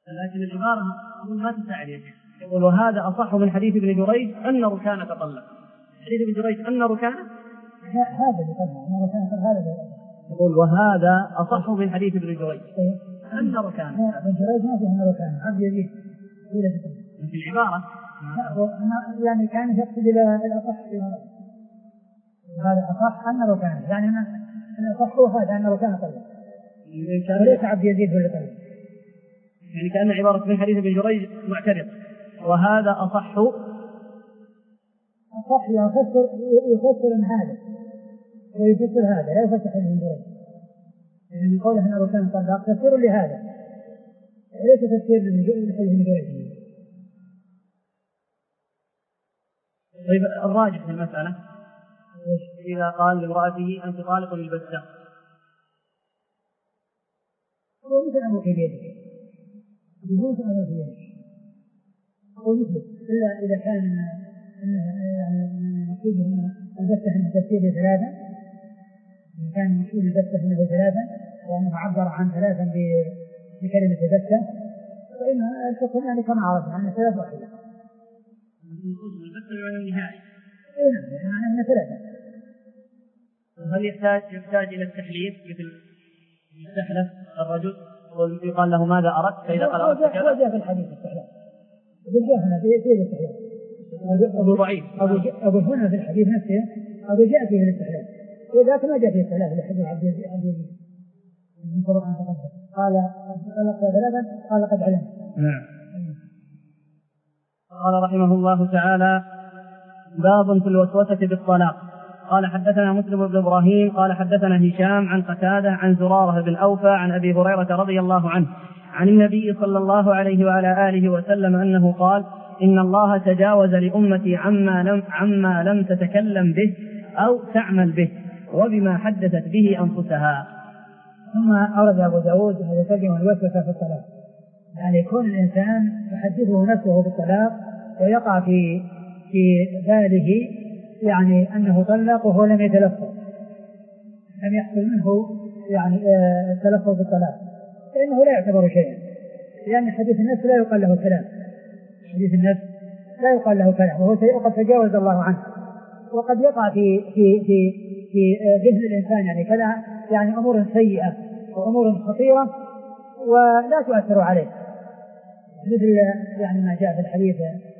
لكن العبارة ما تساعد يا شيخ. يقول وهذا أصح من حديث ابن جريج أن ركانة طلق. حديث ابن جريج أن ركانة هذا اللي طلق أن ركانة هذا. يقول وهذا أصح من حديث ابن جريج أن ركانة. ابن جريج ما فيه أن ركانة عبد يزيد في العبارة يعني كان يقصد إلى الأصح هذا أصح أن ركانة يعني الأصح هو هذا أن ركانة طلق وليس عبد يزيد هو اللي طلق. يعني كأن عبارة من حديث ابن جريج معترض وهذا أصح أصح يفسر يفسر هذا ويفسر هذا لا يفسر ابن جريج يعني قوله أن ركانة طلق تفسير لهذا وليس تفسير لحديث ابن جريج. طيب الراجح في المسألة إذا قال لامرأته أنت طالق للبتة هو مثل أمر في بيده مثل أمر في بيده هو مثل إلا إذا كان مقصود أن البتة أنه تفسير ثلاثة إذا كان مقصود البتة أنه ثلاثة وأنه عبر عن ثلاثا بكلمة بتة فإن الحكم يعني كما عرفنا أن ثلاث واحدة المقصود بالبتة بمعنى النهائي. إيه نعم يعني معنى أنه ثلاثة. هل يحتاج يحتاج إلى التحليف مثل يستحلف الرجل ويقال له ماذا أردت فإذا قال أردت كذا؟ وجاء في الحديث الاستحلاف وجاء في الاستحلاف أبو ضعيف أبو هنا في الحديث نفسه أبو جاء فيه الاستحلاف وذاك ما جاء فيه الاستحلاف لحديث عبد العزيز قال طلق ثلاثا قال قد علم. نعم. قال رحمه الله تعالى باب في الوسوسة بالطلاق. قال حدثنا مسلم بن إبراهيم قال حدثنا هشام عن قتادة عن زرارة بن أوفى عن أبي هريرة رضي الله عنه عن النبي صلى الله عليه وعلى آله وسلم أنه قال إن الله تجاوز لأمتي عما لم, عما لم تتكلم به أو تعمل به وبما حدثت به أنفسها. ثم أورد أبو داود هذا ترجمة الوسوسة في الطلاق يعني يكون الإنسان يحدثه نفسه بالطلاق ويقع في في باله يعني أنه طلق وهو لم يتلفظ لم يحصل منه يعني التلفظ بالطلاق فإنه لا يعتبر شيئا لأن حديث النفس لا يقال له كلام حديث النفس لا يقال له كلام وهو شيء قد تجاوز الله عنه وقد يقع في في في في ذهن الإنسان يعني كلام يعني أمور سيئة وأمور خطيرة ولا تؤثر عليه مثل يعني ما جاء في الحديث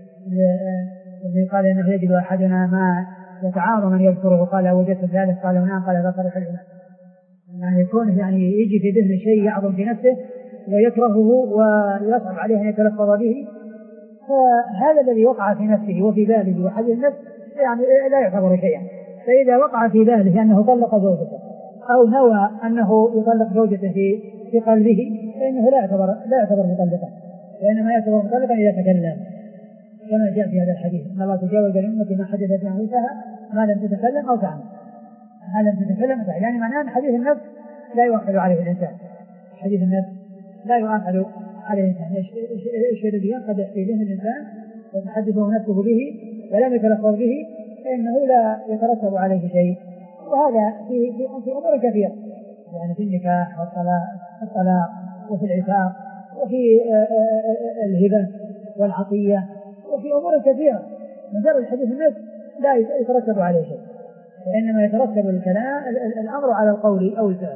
الذي قال إنه يجد أحدنا ما يتعاظم من يذكره قال وجدت ذلك قال نعم قال ذكر الحلمة يعني يكون يعني يجي في ذهن شيء يعظم في نفسه ويكرهه ويصعب عليه أن يتلفظ به فهذا الذي وقع في نفسه وفي باله وحديث النفس يعني لا يعتبر شيئا. فإذا وقع في باله أنه طلق زوجته أو نوى أنه يطلق زوجته في في قلبه فإنه لا يعتبر لا يعتبر مطلقا وإنما يعتبر مطلقا إذا تكلم كما جاء في هذا الحديث ان الله تجاوز لأمتي ما حدثت أنفسها ما لم تتكلم أو تعمل ما لم تتكلم تعمل يعني معناه أن حديث النفس لا يؤخذ عليه الإنسان حديث النفس لا يؤخذ عليه الإنسان الشيء الذي ينقدح في ذهن الإنسان وتحدثه نفسه به ولم يتلفظ به فإنه لا يترتب عليه شيء وهذا في في في أمور كثيرة يعني في النكاح والطلاق الطلاق وفي العتاق وفي الهبة والعطية وفي أمور كثيرة مجرد حديث النفس لا يترتب عليه شيء وإنما يترتب الكلام الأمر على القول أو الفعل.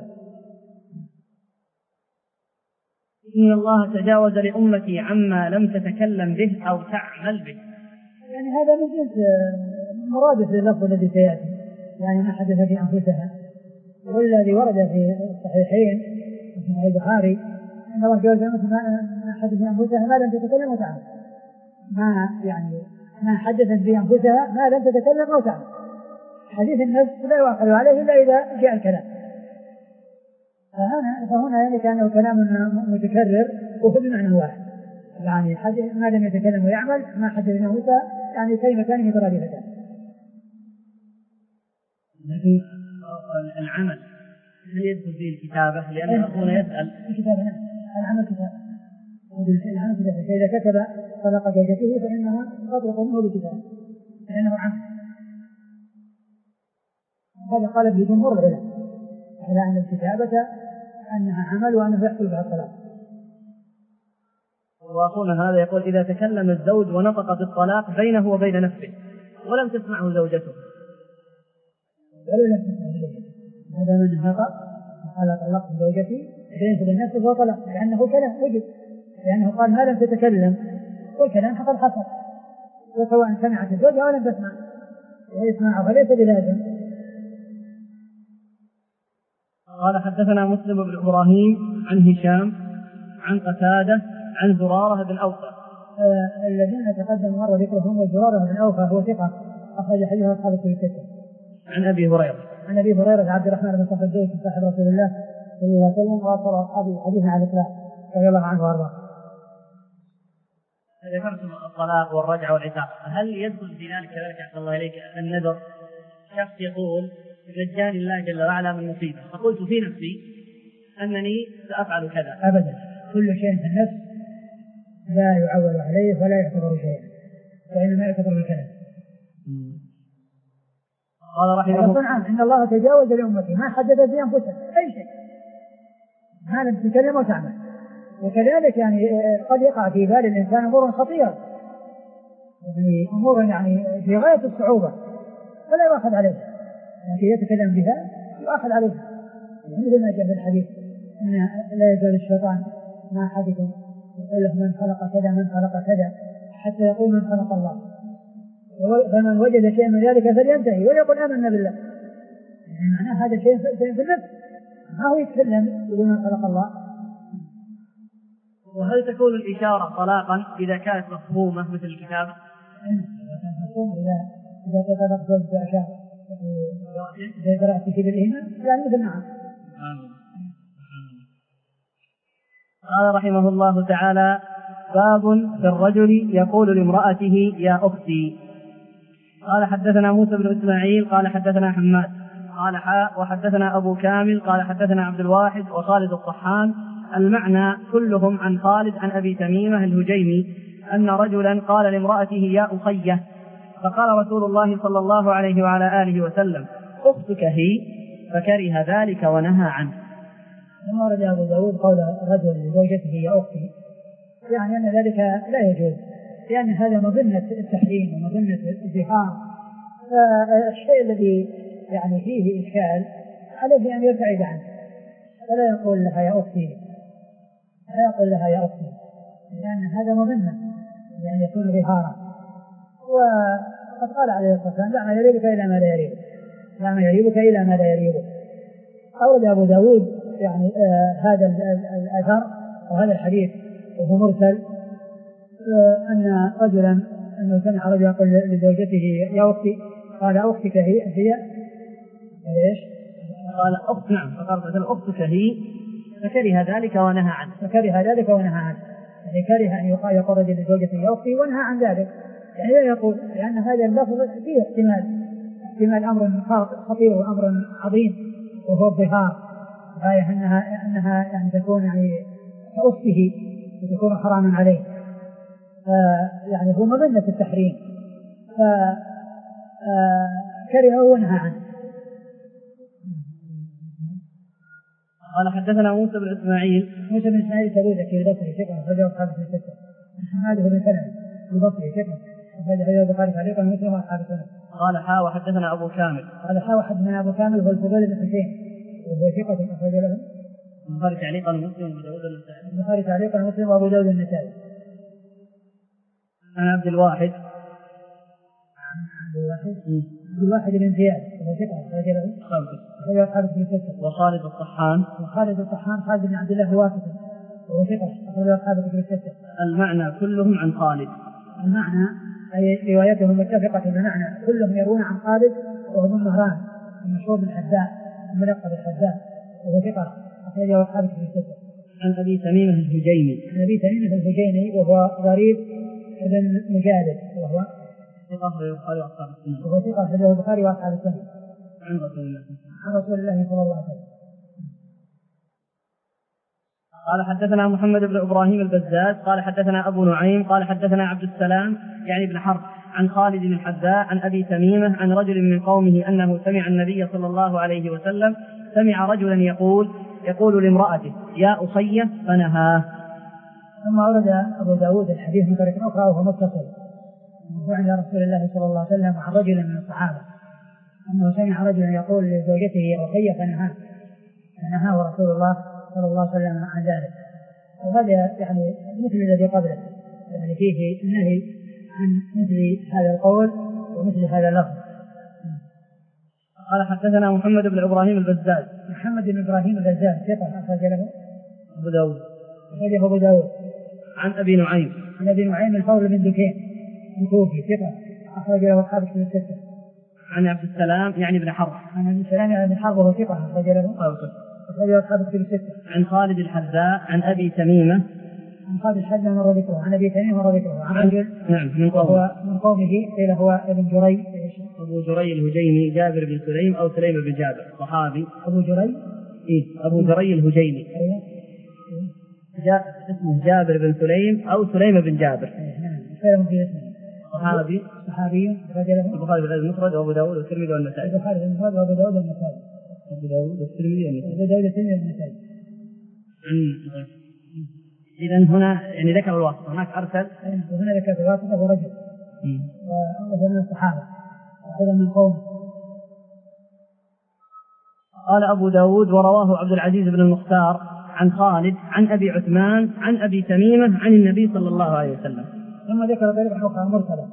إن الله تجاوز لأمتي عما لم تتكلم به أو تعمل به يعني هذا من جنس مرادف لللفظ الذي سيأتي يعني ما حدث في أنفسها والذي ورد في الصحيحين في البخاري أن الله تجاوز لأمتي ما حدث في أنفسها ما لم تتكلم وتعمل ما يعني ما حدثت بأنفسها ما لم تتكلم أو تعمل. حديث النفس لا يؤخذ عليه إلا إذا جاء الكلام فهنا فهنا يعني كأنه كلام متكرر وهو بمعنى واحد يعني ما لم يتكلم ويعمل ما حدث بأنفسها يعني كلمتان مترادفتان. لكن العمل هل يدخل فيه الكتابة لأن أخونا يسأل الكتابة نعم العمل كتابة العمل كتابة فإذا كتب طلق زوجته فإنها تطلق منه بكتابة لأنه عمل هذا قال ابن جمهور العلماء على أن الكتابة أنها عمل وأنه يحصل بها الطلاق وأخونا هذا يقول إذا تكلم الزوج ونطق بالطلاق بينه وبين نفسه ولم تسمعه زوجته ولا هذا من نطق قال طلقت زوجتي بينه وبين نفسه وطلق، لأنه كلام وجد، لأنه قال ما لم تتكلم والكلام فقد حصل، وسواء سمعت الزوجة أو لم تسمع ويسمعه فليس بلازم. قال حدثنا مسلم بن إبراهيم عن هشام عن قتادة عن زرارة بن أوفى. آه الذين تقدم مرة ذكرهم وزرارة بن أوفى هو ثقة أخرج حديث أصحاب الكتب الستة. عن أبي هريرة عن أبي هريرة عبد الرحمن بن صخر الدوسي صاحب رسول الله صلى الله عليه وسلم وأكثر أصحاب الحديث على الإطلاق رضي الله عنه وأرضاه. ذكرتم الطلاق والرجعة والعتاق، هل يدخل في ذلك كذلك أحسن الله إليك النذر؟ شخص يقول نجاني الله جل وعلا من مصيبة فقلت في نفسي أنني سأفعل كذا. أبدا، كل شيء في النفس لا يعول عليه ولا يعتبر شيئا، فإنما يعتبر الكلام. قال رحمه الله إن الله تجاوز لأمتي ما حدث في أنفسها أي شيء ما لم تتكلم وتعمل. وكذلك يعني قد يقع في بال الإنسان أمور خطيرة، يعني أمور يعني في غاية الصعوبة فلا يؤخذ عليها، لكن يتكلم بها يؤخذ عليها، مثل ما جاء في الحديث إن لا يزال الشيطان ما أحدكم يقول له من خلق كذا من خلق كذا حتى يقول من خلق الله، فمن وجد شيء من ذلك فلينتهي وليقل آمنا بالله. يعني معناه هذا شيء في النفس، ما هو يتكلم يقول من خلق الله. وهل تكون الإشارة طلاقا إذا كانت مفهومة مثل الكتابة؟ إذا كانت مفهومة إذا إذا تطلق زوج بأشار إذا قرأت في بالإيمان يعني مثل نعم. قال رحمه الله تعالى باب في الرجل يقول لامرأته يا أختي. قال حدثنا موسى بن إسماعيل قال حدثنا حماد قال حاء وحدثنا أبو كامل قال حدثنا عبد الواحد وخالد الطحان المعنى كلهم عن خالد عن أبي تميمة الهجيمي أن رجلا قال لامرأته يا أخيه، فقال رسول الله صلى الله عليه وعلى آله وسلم أختك هي، فكره ذلك ونهى عنه. ثم ورد أبو داود قول رجل لزوجته يا أختي، يعني أن ذلك لا يجوز، لأن هذا مظنة التحريم ومظنة الازدحام، فالشيء الذي يعني فيه إشكال عليه أن يبتعد عنه، فلا يقول لها يا أختي، لا يقول لها يا أختي، لأن هذا مظنة يعني يكون ظهارا. وقد قال عليه الصلاة والسلام لا ما يريبك إلى ما لا يريبك، لا ما يريبك إلى ما لا يريبك. أورد أبو داود يعني آه هذا الأثر وهذا الحديث وهو مرسل، آه أن رجلا أنه سمع رجلا يقول لزوجته يا أختي، قال أختك هي هي إيش؟ قال أخت نعم، فقال أختك هي، فكره ذلك ونهى عنه. فكره ذلك ونهى عنه، يعني كره أن يقال يقول رجل لزوجته يا أختي ونهى عن ذلك، يعني لا يقول، لأن هذا اللفظ فيه احتمال احتمال أمر خطير وأمر عظيم وهو الظهار، غاية أنها أنها يعني تكون يعني كأخته وتكون حراما عليه، يعني هو مظنة التحريم فكره ونهى عنه. قال حدثنا موسى بن إسماعيل موسى بن إسماعيل التبوذكي البصري ثقة أخرجه أصحاب السنن الستة. محمد بن سلمة البصري ثقة أخرجه البخاري تعليقا ومسلم وأصحاب السنن. قال حاء وحدثنا أبو كامل قال حاء وحدثنا أبو كامل هو الفضيل بن حسين وهو ثقة أخرج له البخاري تعليقا ومسلم وأبو داود النسائي. البخاري تعليقا ومسلم وأبو داود النسائي. عن عبد الواحد عبد الواحد عبد الواحد بن زياد وهو ثقة أخرج له أخرج أصحاب السنن الستة. وخالد الطحان وخالد الطحان خالد بن عبد الله الواسطي وهو ثقة أخرج أصحاب السنن الستة. المعنى كلهم عن خالد، المعنى أي روايتهم متفقة بمعنى كلهم يروون عن خالد وهو بن مهران المشهور بالحذاء الملقب بالحذاء وهو ثقة أخرجه أصحاب الكتب الستة. عن أبي تميمة الهجيمي عن أبي تميمة الهجيمي وهو غريب بن مجالد وهو ثقة أخرجه البخاري وأصحاب السنة. وهو ثقة أخرجه البخاري وأصحاب السنة. عن رسول الله عن رسول الله صلى الله عليه وسلم. قال حدثنا محمد بن إبراهيم البزاز قال حدثنا أبو نعيم قال حدثنا عبد السلام يعني بن حرب عن خالد بن الحذاء عن أبي تميمة عن رجل من قومه أنه سمع النبي صلى الله عليه وسلم سمع رجلا يقول يقول لامرأته يا أخيه فنهاه. ثم أورد أبو داود الحديث من طريق أخرى وهو متصل مرفوعا إلى رسول الله صلى الله عليه وسلم عن رجل من الصحابة أنه سمع رجلا يقول لزوجته رقية فنهاه فنهاه رسول الله صلى الله عليه وسلم عن ذلك. وهذا يعني مثل الذي قبله، يعني فيه النهي عن مثل هذا القول ومثل هذا اللفظ. قال حدثنا محمد بن إبراهيم البزاز. محمد بن إبراهيم البزاز ثقة أخرج له أبو داود. أخرجه أبو داود. عن أبي نعيم. عن أبي نعيم الفضل بن دكين الكوفي ثقة أخرج له أصحاب الكتب الستة. عن عبد السلام يعني بن حرب. عن عبد السلام يعني بن حرب وهو ثقة أخرج له أخرج له أصحاب الكتب الستة. عن خالد الحذاء عن أبي تميمة. عن خالد الحذاء مر ذكره. عن أبي تميمة مر ذكره. عن رجل نعم من قومه من قومه قيل هو ابن جري أبو جري الهجيمي جابر بن سليم أو سليم بن جابر صحابي. أبو جري إيه أبو جري الهجيمي جاء اسمه جابر بن سليم أو سليم بن جابر. نعم في اسمه صحابي صحابي رجله البخاري في المفرد وأبو داود والترمذي والنسائي. البخاري في المفرد وأبو داود والنسائي. أبو داود والترمذي والنسائي. أبو داود والترمذي والنسائي. إذن هنا يعني ذكر الواسطة هناك أرسل وهنا ذكر الواسطة هو رجل وهو من الصحابة وأيضا من قوم. قال أبو داود ورواه عبد العزيز بن المختار عن خالد عن أبي عثمان عن أبي تميمة عن النبي صلى الله عليه وسلم. ثم ذكر طريقة أخرى مرسلة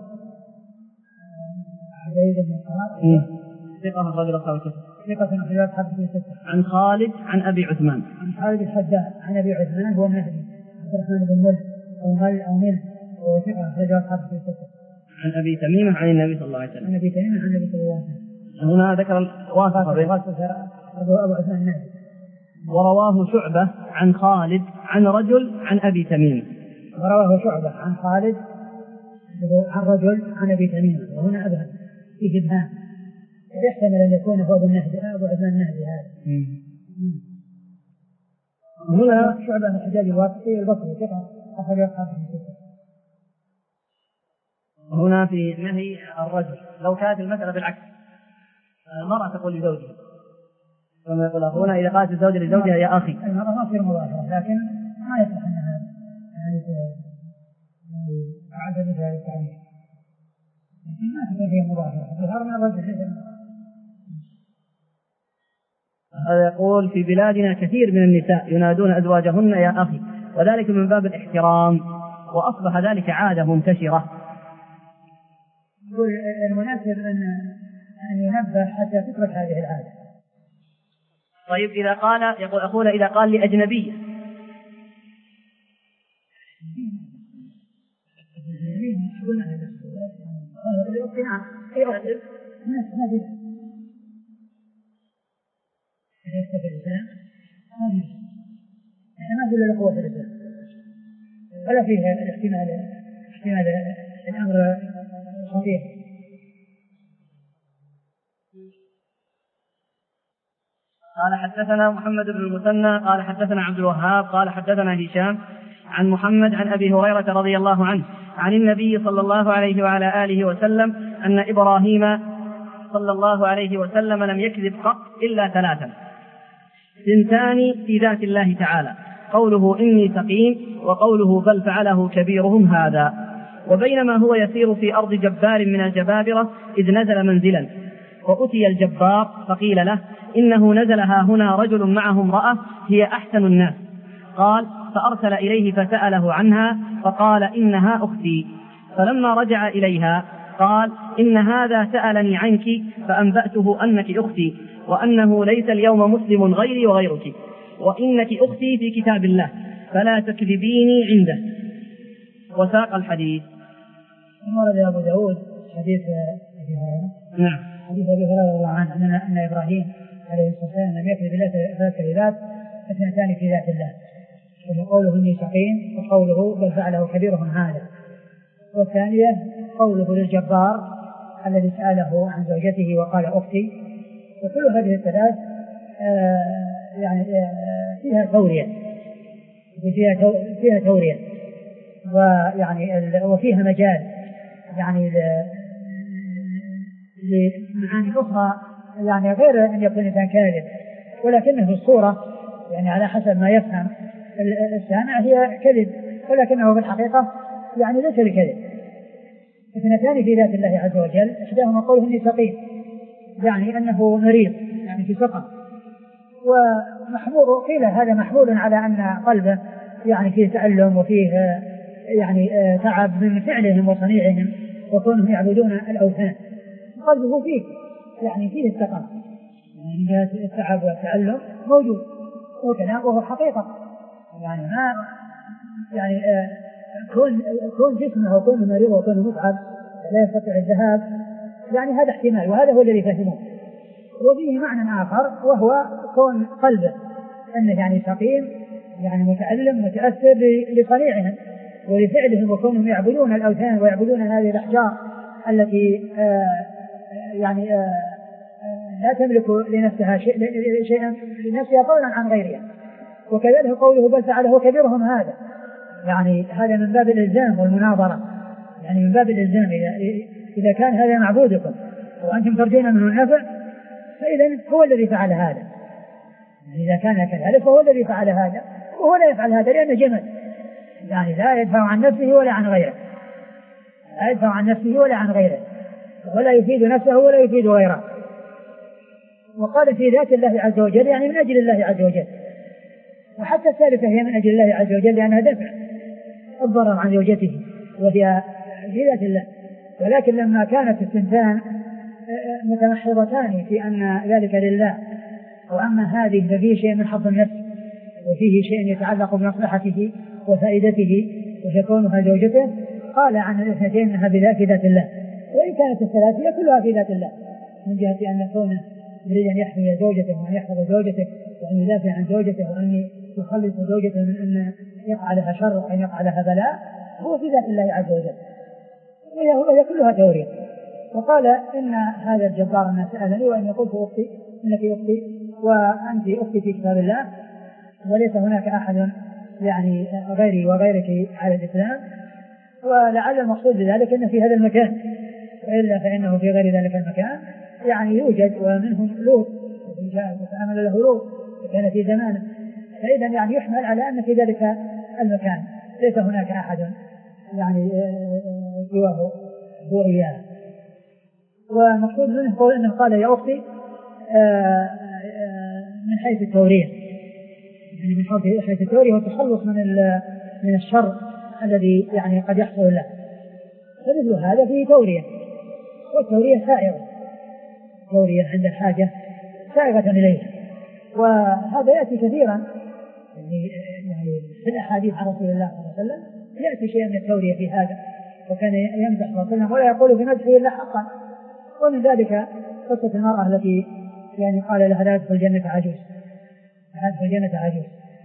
عزيز بن المختار ثقة الرجل أصحاب الكتب ثقة من أخرجات أصحاب الكتب عن خالد عن أبي عثمان عن خالد الحذاء عن أبي عثمان هو النهدي عبد الرحمن بن مل أو مل أو مل وهو ثقة أخرجات أصحاب الكتب عن أبي تميمة عن النبي صلى الله عليه وسلم. عن أبي تميمة عن النبي صلى الله عليه وسلم. هنا ذكر الواسطة أبو أبو عثمان النهدي. ورواه شعبة عن خالد عن رجل عن أبي تميمة. ورواه شعبة عن خالد عن رجل عن أبي تميمة وهنا أبهم في إبهام يحتمل أن يكون هو بالنهدي أبو عثمان النهدي هذا. هنا شعبة من الحجاج الواسطي البصري ثقة أخرج أصحاب الكتب. هنا في نهي الرجل لو كانت المسألة بالعكس المرأة تقول لزوجها كما يقول هنا إذا قالت الزوجة لزوجها يا أخي المرأة ما تصير مباشرة لكن ما يصلح أنها يعني أعد مثل هذا التعليم لكن ما تكون هي مباشرة تظهر من الرجل. هذا يقول في بلادنا كثير من النساء ينادون أزواجهن يا أخي وذلك من باب الاحترام وأصبح ذلك عادة منتشرة. يقول المناسب أن أن ينبه حتى تترك هذه العادة. طيب إذا قال يقول أخونا إذا قال لأجنبية ما في إلا قوة الإسلام ولا فيها الاحتمال احتمال الأمر خطير. قال حدثنا محمد بن المثنى قال حدثنا عبد الوهاب قال حدثنا هشام عن محمد عن أبي هريرة رضي الله عنه عن النبي صلى الله عليه وعلى آله وسلم أن إبراهيم صلى الله عليه وسلم لم يكذب قط إلا ثلاثا ثنتان في ذات الله تعالى قوله إني سقيم وقوله بل فعله كبيرهم هذا. وبينما هو يسير في أرض جبار من الجبابرة إذ نزل منزلا وأتي الجبار فقيل له إنه نزلها هنا رجل معه امرأة هي أحسن الناس. قال فأرسل إليه فسأله عنها فقال إنها أختي. فلما رجع إليها قال إن هذا سألني عنك فأنبأته أنك أختي وأنه ليس اليوم مسلم غيري وغيرك وإنك أختي في كتاب الله فلا تكذبيني عنده. وساق الحديث. ورد أبو داود حديث أبي هريرة. نعم. حديث أبي هريرة رضي الله عنه أن أن إبراهيم عليه الصلاة والسلام لم يكذب إلا ثلاث كذبات اثنتان في ذات الله وهو قوله إني سقيم وقوله بل فعله كبيرهم هذا. والثانية قوله للجبار الذي سأله عن زوجته وقال أختي. وكل هذه الثلاث آه يعني آه فيها تورية فيها تو فيها تورية ويعني وفيها مجال يعني لمعاني أخرى يعني غير أن يكون إنسان كاذب ولكنه في الصورة يعني على حسب ما يفهم السامع هي كذب ولكنه في الحقيقة يعني ليس بكذب. اثنتان في ذات الله عز وجل، إحداهما قوله إني سقيم، يعني أنه مريض يعني في سقم، ومحمول قيل هذا محمول على أن قلبه يعني فيه تألم وفيه يعني تعب من فعلهم وصنيعهم وكونهم يعبدون الأوثان، قلبه فيه يعني فيه السقم، يعني التعب والتألم موجود وكلام وهو حقيقة، يعني ما يعني آه كون كون جسمه وكون مريض وكون متعب لا يستطيع الذهاب، يعني هذا احتمال، وهذا هو الذي فهموه. وفيه معنى آخر وهو كون قلبه أنه يعني سقيم، يعني متألم متأثر لصنيعهم ولفعلهم وكونهم يعبدون الأوثان ويعبدون هذه الأحجار التي آه يعني آه لا تملك لنفسها شيء شيئا لنفسها فضلا عن غيرها. وكذلك قوله بل فعله كبيرهم هذا، يعني هذا من باب الإلزام والمناظرة، يعني من باب الإلزام إذا, إذا كان هذا معبودكم وأنتم ترجون منه النفع فإذا هو الذي فعل هذا، إذا كان كذلك فهو الذي فعل هذا، وهو لا يفعل هذا لأنه جمل، يعني لا يدفع عن نفسه ولا عن غيره، لا يدفع عن نفسه ولا عن غيره، ولا يفيد نفسه ولا يفيد غيره. وقال في ذات الله عز وجل يعني من أجل الله عز وجل، وحتى الثالثة هي من أجل الله عز وجل لأنها دفع الضرر عن زوجته وهي في ذات الله. ولكن لما كانت الثنتان متمحضتان في أن ذلك لله، وأما هذه ففيه شيء من حظ النفس وفيه شيء يتعلق بمصلحته وفائدته وتكونها زوجته، قال عن الاثنتين أنها في ذات الله. وإن كانت الثلاثية كلها في ذات الله من جهة أن يكون يريد أن يحمي زوجته وأن يحفظ زوجته وأن يدافع عن زوجته وأن يخلص زوجته من أن يقع لها شر وأن يقع لها بلاء، هو في ذات الله عز وجل، وهي كلها تورية. وقال إن هذا الجبار أن سألني وأن قلت أختي إنك أختي وأنت أختي في كتاب الله وليس هناك أحد يعني غيري وغيرك على الإسلام، ولعل المقصود بذلك أن في هذا المكان، وإلا فإنه في غير ذلك المكان يعني يوجد ومنهم لوط وتعامل له لوط كان في زمانه، فإذا يعني يحمل على أن في ذلك المكان ليس هناك أحد يعني سواه هو إياه. والمقصود منه قول أنه قال يا أختي من حيث التورية، يعني من حيث التورية والتخلص من من الشر الذي يعني قد يحصل له، فمثل هذا فيه تورية، والتورية سائغة، تورية عند الحاجة سائغة إليه. وهذا يأتي كثيرا يعني في الأحاديث عن رسول الله صلى الله عليه وسلم، يأتي شيء من التورية في هذا، وكان يمدح صلى الله عليه وسلم ولا يقول في مدحه إلا حقا. ومن ذلك قصة المرأة التي يعني قال لها لا تدخل الجنة عجوز، لا تدخل الجنة عجوز،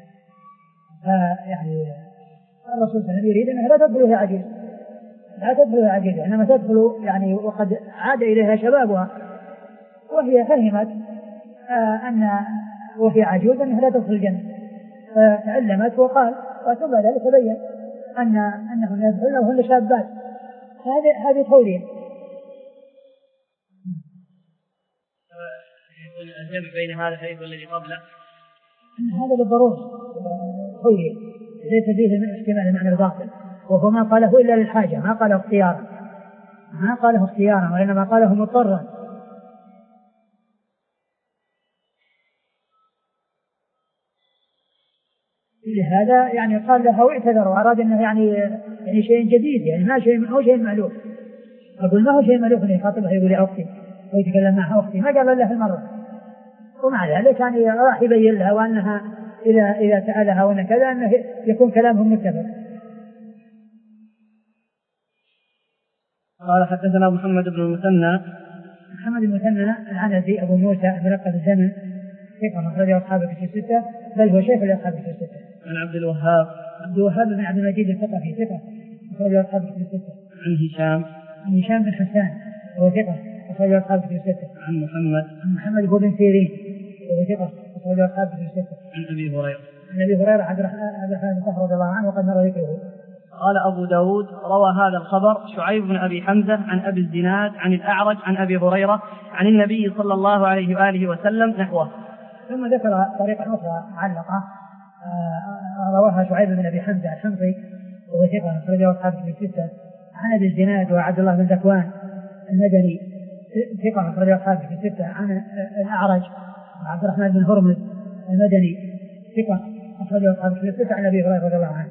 فيعني الرسول صلى الله عليه وسلم يريد أنها لا تدخلها عجوز، لا تدخلها عجوز، إنما تدخل يعني وقد عاد إليها شبابها، وهي فهمت آه أن وهي عجوز أنها لا تدخل الجنة، فتعلمت وقال وثم ذلك بين أن أنهن يدخلن وهن شابات، هذه هذه تورية. الجمع بين هذا الحديث والذي قبله هذا بالضرورة تورية، ليس فيه من احتمال المعنى الباطل، وهو ما قاله إلا للحاجة، ما قاله اختيارا، ما قاله اختيارا وإنما قاله مضطرا. لهذا يعني قال لها واعتذر وأراد أنه يعني يعني شيء جديد، يعني ما شيء هو شيء مألوف. أقول ما هو شيء مألوف أن يخاطبها يقول يا أختي ويتكلم معها أختي، ما قال لها المرة. ومع ذلك يعني راح يبين لها وأنها إذا إذا سألها وأن كذا أنه يكون كلامهم متفق. قال حدثنا محمد بن المثنى محمد بن المثنى العنزي أبو موسى بلقب الزمن ثقة أخرجه أصحاب الكتب الستة، بل هو شيخ لأصحاب الكتب الستة. عن عبد الوهاب عبد الوهاب بن عبد المجيد الثقفي ثقة أخرجه أصحاب الكتب الستة. عن هشام عن هشام بن حسان وهو ثقة أخرجه أصحاب الكتب الستة. عن محمد عن محمد بن سيرين وهو ثقة أخرجه أصحاب الكتب الستة. عن أبي هريرة عن أبي هريرة عبد الرحمن بن صخر رضي الله عنه وقد مر ذكره. قال أبو داود روى هذا الخبر شعيب بن أبي حمزة عن أبي الزناد عن الأعرج عن أبي هريرة عن النبي صلى الله عليه وآله وسلم نحوه. ثم ذكر طريقة أخرى معلقة رواها شعيب بن أبي حمزة الحمصي وهو ثقة أخرجه أصحاب الكتب الستة. عن أبي الزناد وعبد الله بن ذكوان المدني ثقة أخرجه أصحاب الكتب الستة. عن الأعرج وعبد الرحمن بن هرمز المدني ثقة أخرجه أصحاب الكتب الستة. عن أبي هريرة رضي الله عنه.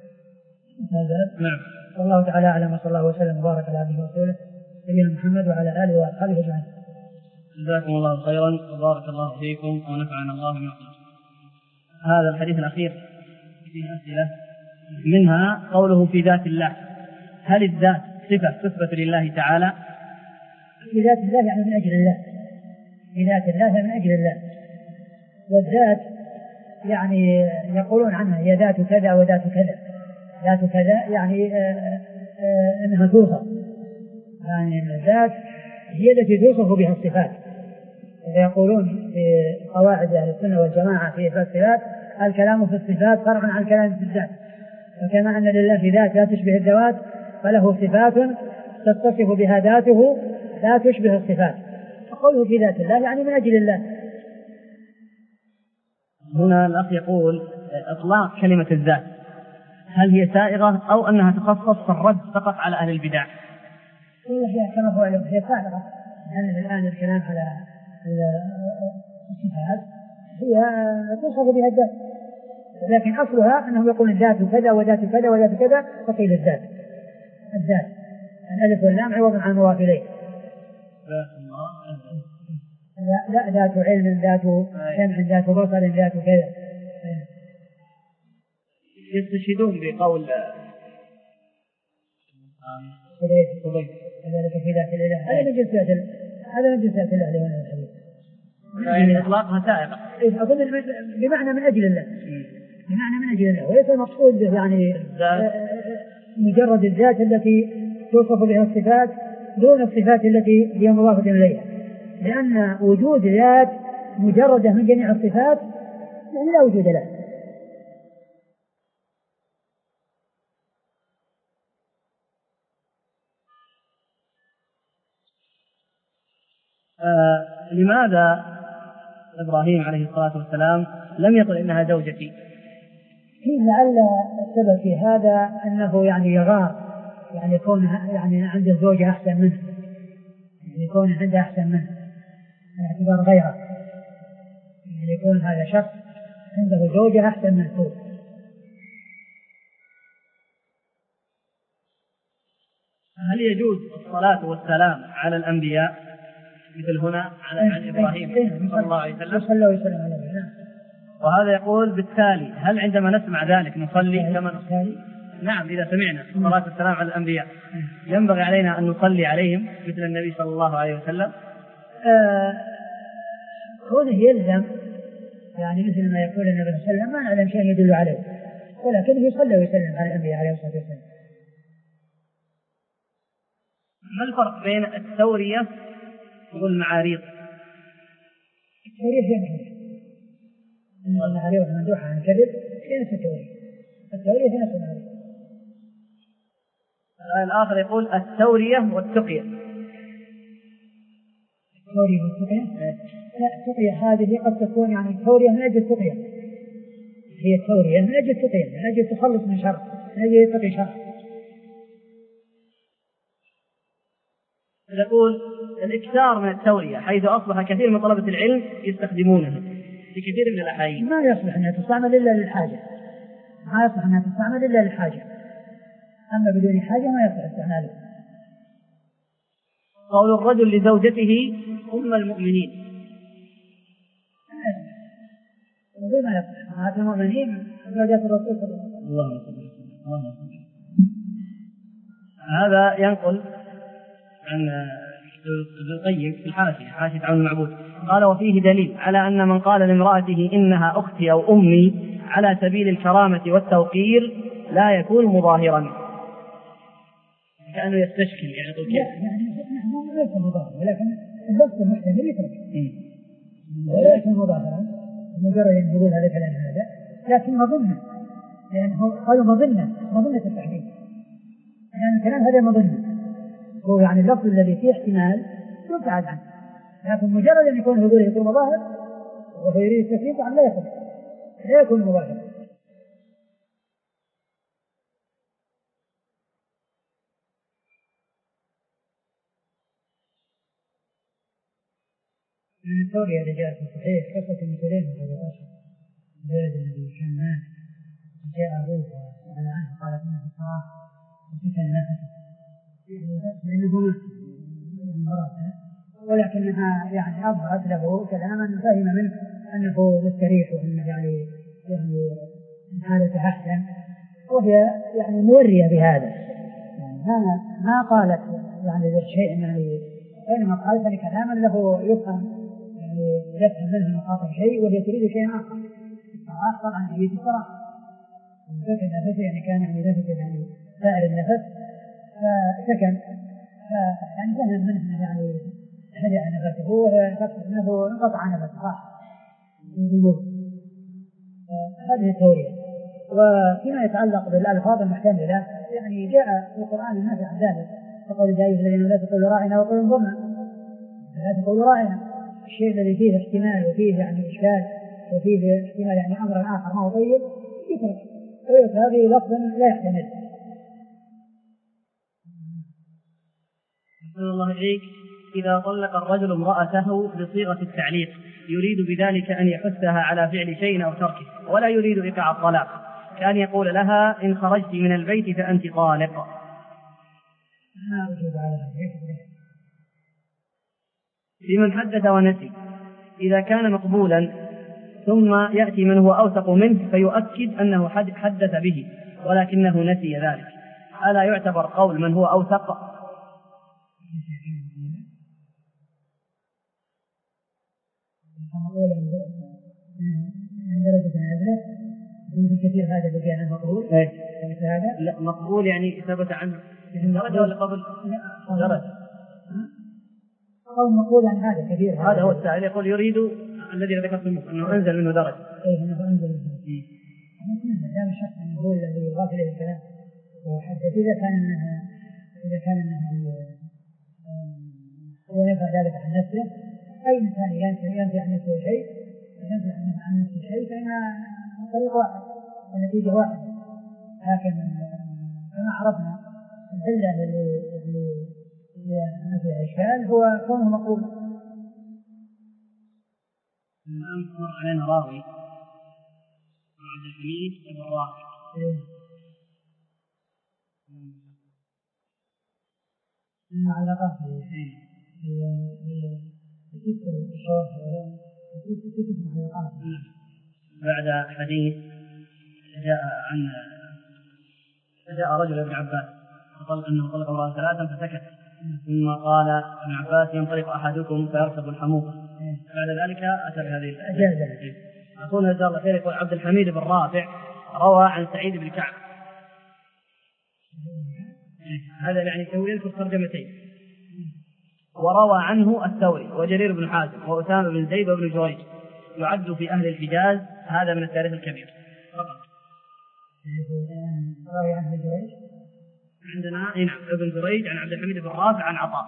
نعم. والله تعالى أعلم، وصلى الله وسلم وبارك على عبده ورسوله نبينا محمد وعلى آله وأصحابه أجمعين. جزاكم الله خيرا وبارك الله فيكم ونفعنا الله بما قلتم. هذا الحديث الأخير فيه أسئلة، منها قوله في ذات الله، هل الذات صفة تثبت لله تعالى؟ في ذات الله يعني من أجل الله، في ذات الله من أجل الله. والذات يعني يقولون عنها هي ذات كذا وذات كذا، ذات كذا يعني آآ آآ أنها توصف، يعني الذات هي التي توصف بها الصفات. يقولون في قواعد أهل السنة والجماعة في إثبات الصفات الكلام في الصفات فرع عن الكلام في الذات، فكما أن لله في ذات لا تشبه الذوات فله صفات تتصف بها ذاته لا تشبه الصفات، فقوله في ذات الله يعني من أجل الله. هنا الأخ يقول إطلاق كلمة الذات هل هي سائغة أو أنها تخصص في الرد فقط على أهل البدع؟ هي كما هو هي سائغة، يعني الآن الكلام على الصفات هي توصف بها الذات، لكن أصلها أنهم يقولون الذات كذا وذات كذا وذات كذا فقيل الذات، الذات الألف واللام عوض عن المضاف إليه. لا لا ذات علم ذات سمع ذات بصر ذات كذا. يستشهدون بقول ذلك في ذات الإله، هذا من جنس ذات هذا من جنس ذات الله لهنا الحديث، يعني إطلاقها سائغة. أظن بمعنى من أجل الله، بمعنى من أجل الله، وليس المقصود به يعني مجرد الذات التي توصف بها الصفات دون الصفات التي هي مضافة إليها، لأن وجود ذات مجردة من جميع الصفات يعني لا وجود له. آه لماذا إبراهيم عليه الصلاة والسلام لم يقل إنها زوجتي؟ لعل السبب في هذا أنه يعني يغار، يعني يكون يعني عنده زوجة أحسن منه، يعني يكون عنده أحسن منه اعتبار غيره، يعني يكون هذا شخص عنده زوجة أحسن من هو. هل يجوز الصلاة والسلام على الأنبياء مثل هنا على عن إبراهيم صلى الله عليه وسلم؟ صلى الله عليه وسلم. وهذا يقول بالتالي هل عندما نسمع ذلك نصلي كما نصلي؟ نعم، إذا سمعنا الصلاة والسلام على الأنبياء ينبغي علينا أن نصلي عليهم مثل النبي صلى الله عليه وسلم. كونه يلزم يعني مثل ما يقول النبي صلى الله عليه وسلم ما نعلم شيء يدل عليه، ولكنه يصلي ويسلم على الأنبياء عليه الصلاة والسلام. ما الفرق بين التورية والمعاريض؟ التورية هي نفسها، المعاريض ممدوحة عن كذب هي نفس التورية، التورية هي نفس المعاريض. الآخر يقول التورية والتقية. التورية والتقية؟ لا، التقية هذه قد تكون يعني التورية من أجل التقية، هي التورية من أجل التقية، من أجل التخلص من شر، من أجل يتقي شر. يقول الإكثار من التورية حيث أصبح كثير من طلبة العلم يستخدمونها في كثير من الأحايين. ما يصلح أنها تستعمل إلا للحاجة، ما يصلح أنها تستعمل إلا للحاجة، أما بدون حاجة ما يصلح استعماله. قول الرجل لزوجته أم المؤمنين ما يصلح، هذا المؤمنين زوجات الرسول صلى الله عليه وسلم. هذا ينقل عن ابن القيم في الحاشية حاشية عون المعبود قال وفيه دليل على أن من قال لامرأته إنها أختي أو أمي على سبيل الكرامة والتوقير لا يكون مظاهرا، كأنه يستشكل يعني يقول كيف يعني نحن ليس مظاهرا، ولكن اللفظ المحتمل يترك ولا يكون مظاهرا مجرد أن يقول هذا الكلام هذا، لكن مظنة، لأنه قالوا مظنة مظنة التحريم، يعني الكلام هذا مظنة هو يعني اللفظ الذي فيه احتمال يبتعد عنه، لكن مجرد أن يكون هذول يكون مظاهر وهو يريد التكليف عن لا يكون لا يكون مظاهر. الثوري هذا جاء في الصحيح قصة المثلين في الرشد البلد الذي كان مات جاء أبوه وسأل عنه قال إنه في الصلاة وسكن نفسه لأنه مات ولكنها يعني أظهرت له كلاما فهم منه أنه مستريح وأنه يعني يعني حالته أحسن وهي يعني مورية بهذا يعني ما ما قالت يعني ذا شيء يعني وإنما قالت كلاما له يفهم يعني يفهم منه المخاطب شيء وهي تريد شيء آخر آخر عن حديث الصراحة سكن نفسه يعني كان يعني نفسه يعني سائر النفس فسكن يعني فهم منه يعني هدأ نفسه ويقصد أنه انقطع نفسه راح هذه التورية. وفيما يتعلق بالألفاظ المحتملة يعني جاء في القرآن النافع عن ذلك فقال جاء الذين لا تقولوا راعنا وقولوا انظرنا لا تقولوا راعنا الشيء الذي فيه احتمال وفيه يعني إشكال وفيه احتمال يعني أمر آخر ما هو طيب يترك ويترك هذه لفظ لا يحتمل. أحسن الله إليك. إذا طلق الرجل امرأته بصيغة التعليق يريد بذلك أن يحثها على فعل شيء أو تركه ولا يريد إيقاع الطلاق كان يقول لها إن خرجت من البيت فأنت طالق. في من حدث ونسي إذا كان مقبولا ثم يأتي من هو أوثق منه فيؤكد أنه حدث به ولكنه نسي ذلك ألا يعتبر قول من هو أوثق؟ مقولا عند درجة نازلة من كثير هذا اللي كان مقبول هذا لا مقبول يعني ثبت عنه درجة ولا قبل درجة قول مقبول عن هذا كثير هذا هو السائل يقول يريد الذي ذكرت منه أنه أنزل منه درجة أي أنه أنزل منه لا مشك أن يقول الذي يضاف إليه الكلام وحتى إذا كان أنها إذا كان أنها هو يفعل ذلك عن نفسه أي إنسان ينفي عن نفسه شيء ينفي عن نفسه شيء فإن الطريق واحد والنتيجة واحد لكن كما عرفنا العلة اللي يعني فيها إشكال هو كونه مقبول. الآن مر علينا راوي عبد الحميد بن الرافع من علاقات بعد حديث جاء عن جاء رجل ابن عباس فقال انه طلق امرأة ثلاثا فسكت ثم قال ابن عباس ينطلق احدكم فيركب الحموق بعد ذلك اتى بهذه الاجازه. اقول جزاه الله خير. يقول عبد الحميد بن رافع روى عن سعيد بن كعب هذا يعني يذكر ترجمتين وروى عنه الثوري وجرير بن حازم وأسامة بن زيد وابن جريج يعد في أهل الحجاز هذا من التاريخ الكبير فقط. عندنا نعم ابن جريج عن عبد الحميد بن رافع عن عطاء.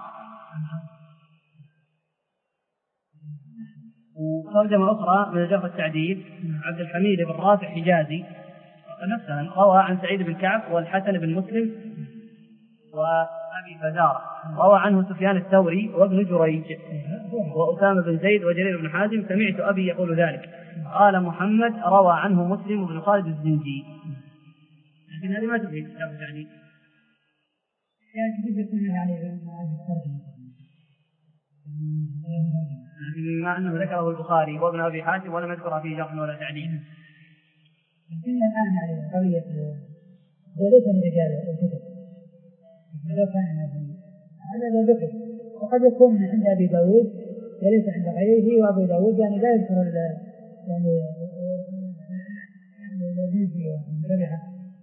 وترجمة أخرى من الجرح التعديل عبد الحميد بن رافع حجازي نفسه روى عن سعيد بن كعب والحسن بن مسلم وأبي فزارة روى عنه سفيان الثوري وابن جريج وأسامة بن زيد وجرير بن حازم سمعت أبي يقول ذلك. قال محمد روى عنه مسلم وابن خالد الزنجي. لكن هذه ما تفيد كتاب التعديل يعني كتب يكون يعني لكن مع أنه ذكره البخاري وابن أبي حاتم ولم يذكرها فيه جرح ولا تعديل. لكن الآن يعني قضية وليس من رجال الكتب لو كان هذا لا ذكر وقد يكون عند أبي داود وليس عند غيره وأبو داود يعني لا يذكر يعني يعني الذي ومنتبعه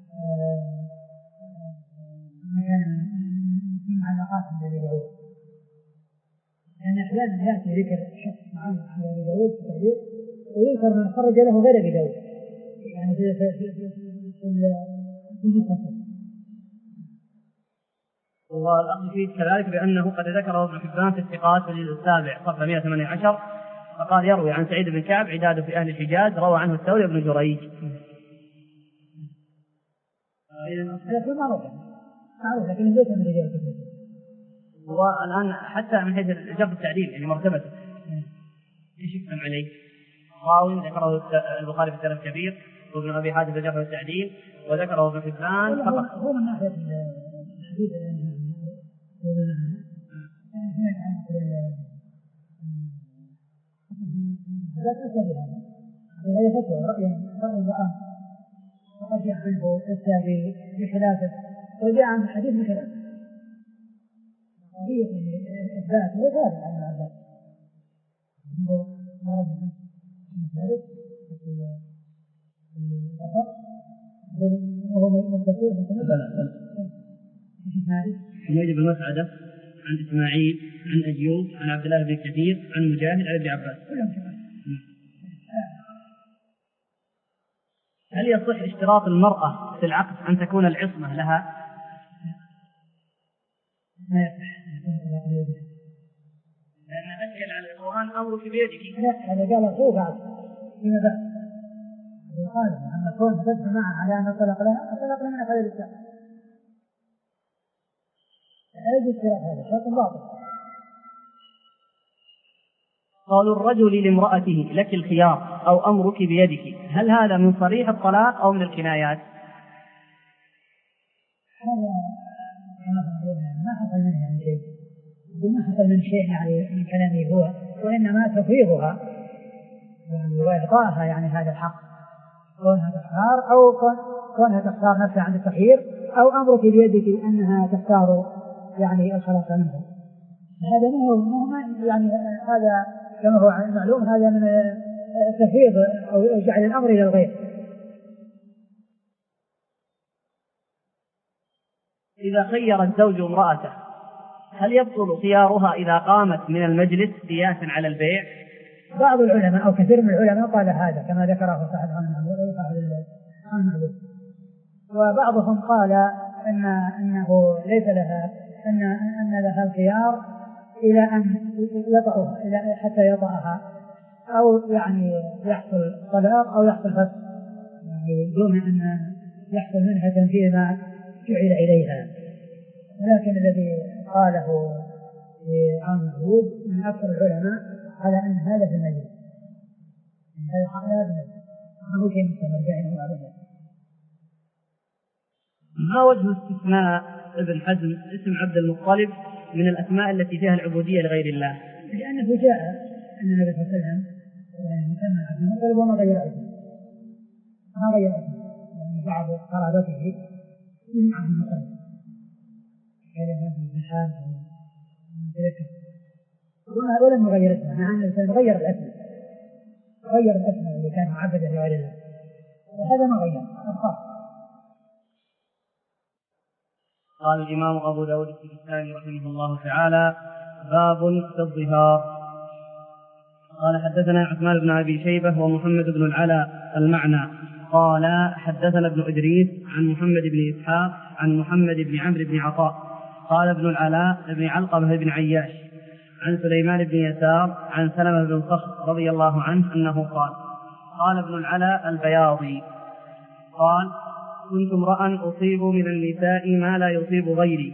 ما كان في معلقات عند أبي داود لأن أحيانا يأتي ذكر شخص معين عند أبي داود في التعليق ويذكر من خرج له غير أبي داود يعني في في في في المتصل. والأصل فيه كذلك بأنه قد ذكره ابن حبان في الثقات في الجزء السابع صفحة مئة وثمانية عشر فقال يروي عن سعيد بن كعب عداد في أهل الحجاز روى عنه الثوري بن جريج. هذا معروف معروف لكن ليس من رجال الكتب. والآن حتى من حيث جرح التعديل يعني مرتبته ايش يحكم عليه؟ راوي ذكره البخاري في التاريخ الكبير وابن ابي حاتم في الجرح والتعديل وذكره ابن حبان فقط. هو من ناحيه الحديث الذي لا تأتي بهذا هذا فتوى رأي رأي الآن وقد جاء عنه التابعي بخلافه وجاء عن الحديث بخلافه قضية الإثبات هو ثابت عن هذا هو مرض ثابت في الأثر وهو متصل بالسند يجب المسعدة عن إسماعيل عن أيوب عن عبد الله بن كثير عن مجاهد عن ابن عباس. هل يصح اشتراط المرأة في العقد أن تكون العصمة لها؟ لا يصح لأن أشكل على القرآن أمرك بيدك. لا هذا قال أخوه بعد فيما بعد وقال أن كون تدفع معه على أن طلق لها طلق لها من أخذ الإسلام هذا اشتراط هذا شرط باطل. قالوا الرجل لامرأته لك الخيار أو أمرك بيدك، هل هذا من صريح الطلاق أو من الكنايات؟ هذا ما حصل منه يعني شيء وما حصل من شيء يعني من كلامه هو وإنما تفويضها يعني وإعطائها يعني هذا الحق كونها تختار أو كونها تختار نفسها عند التخيير أو أمرك بيدك أنها تختار يعني الخلاص منه. هذا ما هو يعني هذا كما هو معلوم هذا من تفويض أو جعل الأمر إلى الغير. إذا خير الزوج امرأته هل يبطل خيارها إذا قامت من المجلس قياسا على البيع؟ بعض العلماء أو كثير من العلماء قال هذا كما ذكره صاحب عن المعبود وبعضهم قال أن أنه ليس لها أن أن لها الخيار إلى أن يطأها إلى حتى يطأها أو يعني يحصل طلاق أو يحصل فسخ يعني دون أن يحصل منها تنفيذ ما جعل إليها. ولكن الذي قاله عن المعبود من أكثر العلماء على أن هذا في المجلس هذا حقيقة في المجلس ما شيء مستمر بينه وبينه. ما وجه استثناء ابن حزم اسم عبد المطلب من الأسماء التي فيها العبودية لغير الله؟ لأنه جاء أن النبي صلى الله عليه وسلم سمى عبد المطلب وما غير اسمه ما غير اسمه يعني بعض قرابته من عبد المطلب كان في الحال ولم يغير اسمه مع أن الإنسان غير الاسم غير الاسم اللي كان معبدا لغير الله وهذا ما غير أبقى. قال الإمام أبو داود السجستاني رحمه الله تعالى باب في الظهار. قال حدثنا عثمان بن أبي شيبة ومحمد بن العلاء المعنى قال حدثنا ابن إدريس عن محمد بن إسحاق عن محمد بن عمرو بن عطاء قال ابن العلاء بن علقمة بن عياش عن سليمان بن يسار عن سلمة بن صخر رضي الله عنه أنه قال قال ابن العلاء البياضي قال كنت امرأ أصيب من النساء ما لا يصيب غيري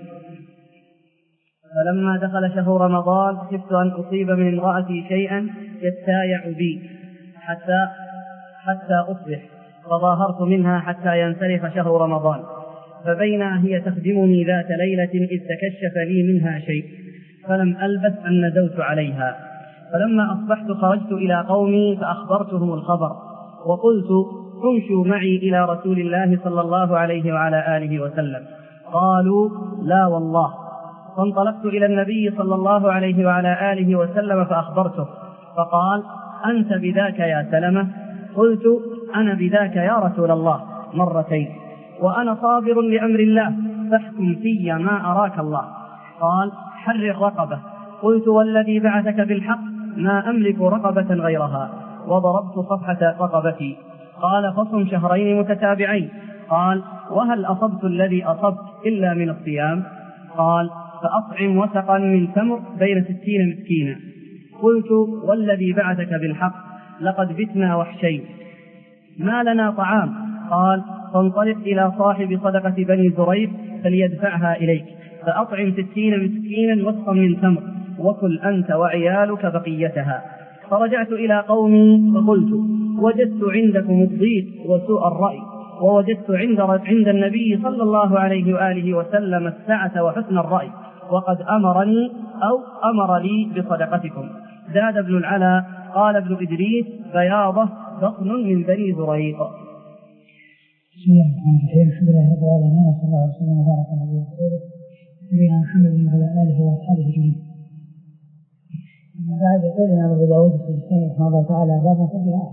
فلما دخل شهر رمضان خفت أن أصيب من امرأتي شيئا يتايع بي حتى حتى أصبح فظاهرت منها حتى ينسلخ شهر رمضان فبينا هي تخدمني ذات ليلة إذ تكشف لي منها شيء فلم ألبث أن ندوت عليها فلما أصبحت خرجت إلى قومي فأخبرتهم الخبر وقلت امشوا معي إلى رسول الله صلى الله عليه وعلى آله وسلم قالوا لا والله فانطلقت إلى النبي صلى الله عليه وعلى آله وسلم فأخبرته فقال أنت بذاك يا سلمة قلت أنا بذاك يا رسول الله مرتين وأنا صابر لأمر الله فاحكم في ما أراك الله قال حرر رقبة قلت والذي بعثك بالحق ما أملك رقبة غيرها وضربت صفحة رقبتي قال فصم شهرين متتابعين قال وهل أصبت الذي أصبت إلا من الصيام قال فأطعم وسقا من تمر بين ستين مسكينا قلت والذي بعثك بالحق لقد بتنا وحشين ما لنا طعام قال فانطلق إلى صاحب صدقة بني زريق فليدفعها إليك فأطعم ستين مسكينا وسقا من تمر وكل أنت وعيالك بقيتها فرجعت إلى قومي فقلت وجدت عندكم الضيق وسوء الرأي، ووجدت عند عند النبي صلى الله عليه وآله وسلم السعة وحسن الرأي، وقد أمرني أو أمر لي بصدقتكم. زاد ابن العلا قال ابن إدريس بياضة بطن من بني زريق. بسم الله الرحمن الرحيم. الحمد لله رب العالمين، وصلى الله وسلم وبارك على نبينا ورسوله نبينا محمد وعلى آله وأصحابه أجمعين. أما بعد، يقول الإمام أبو داود السجستاني رحمه الله تعالى باب في الظهار.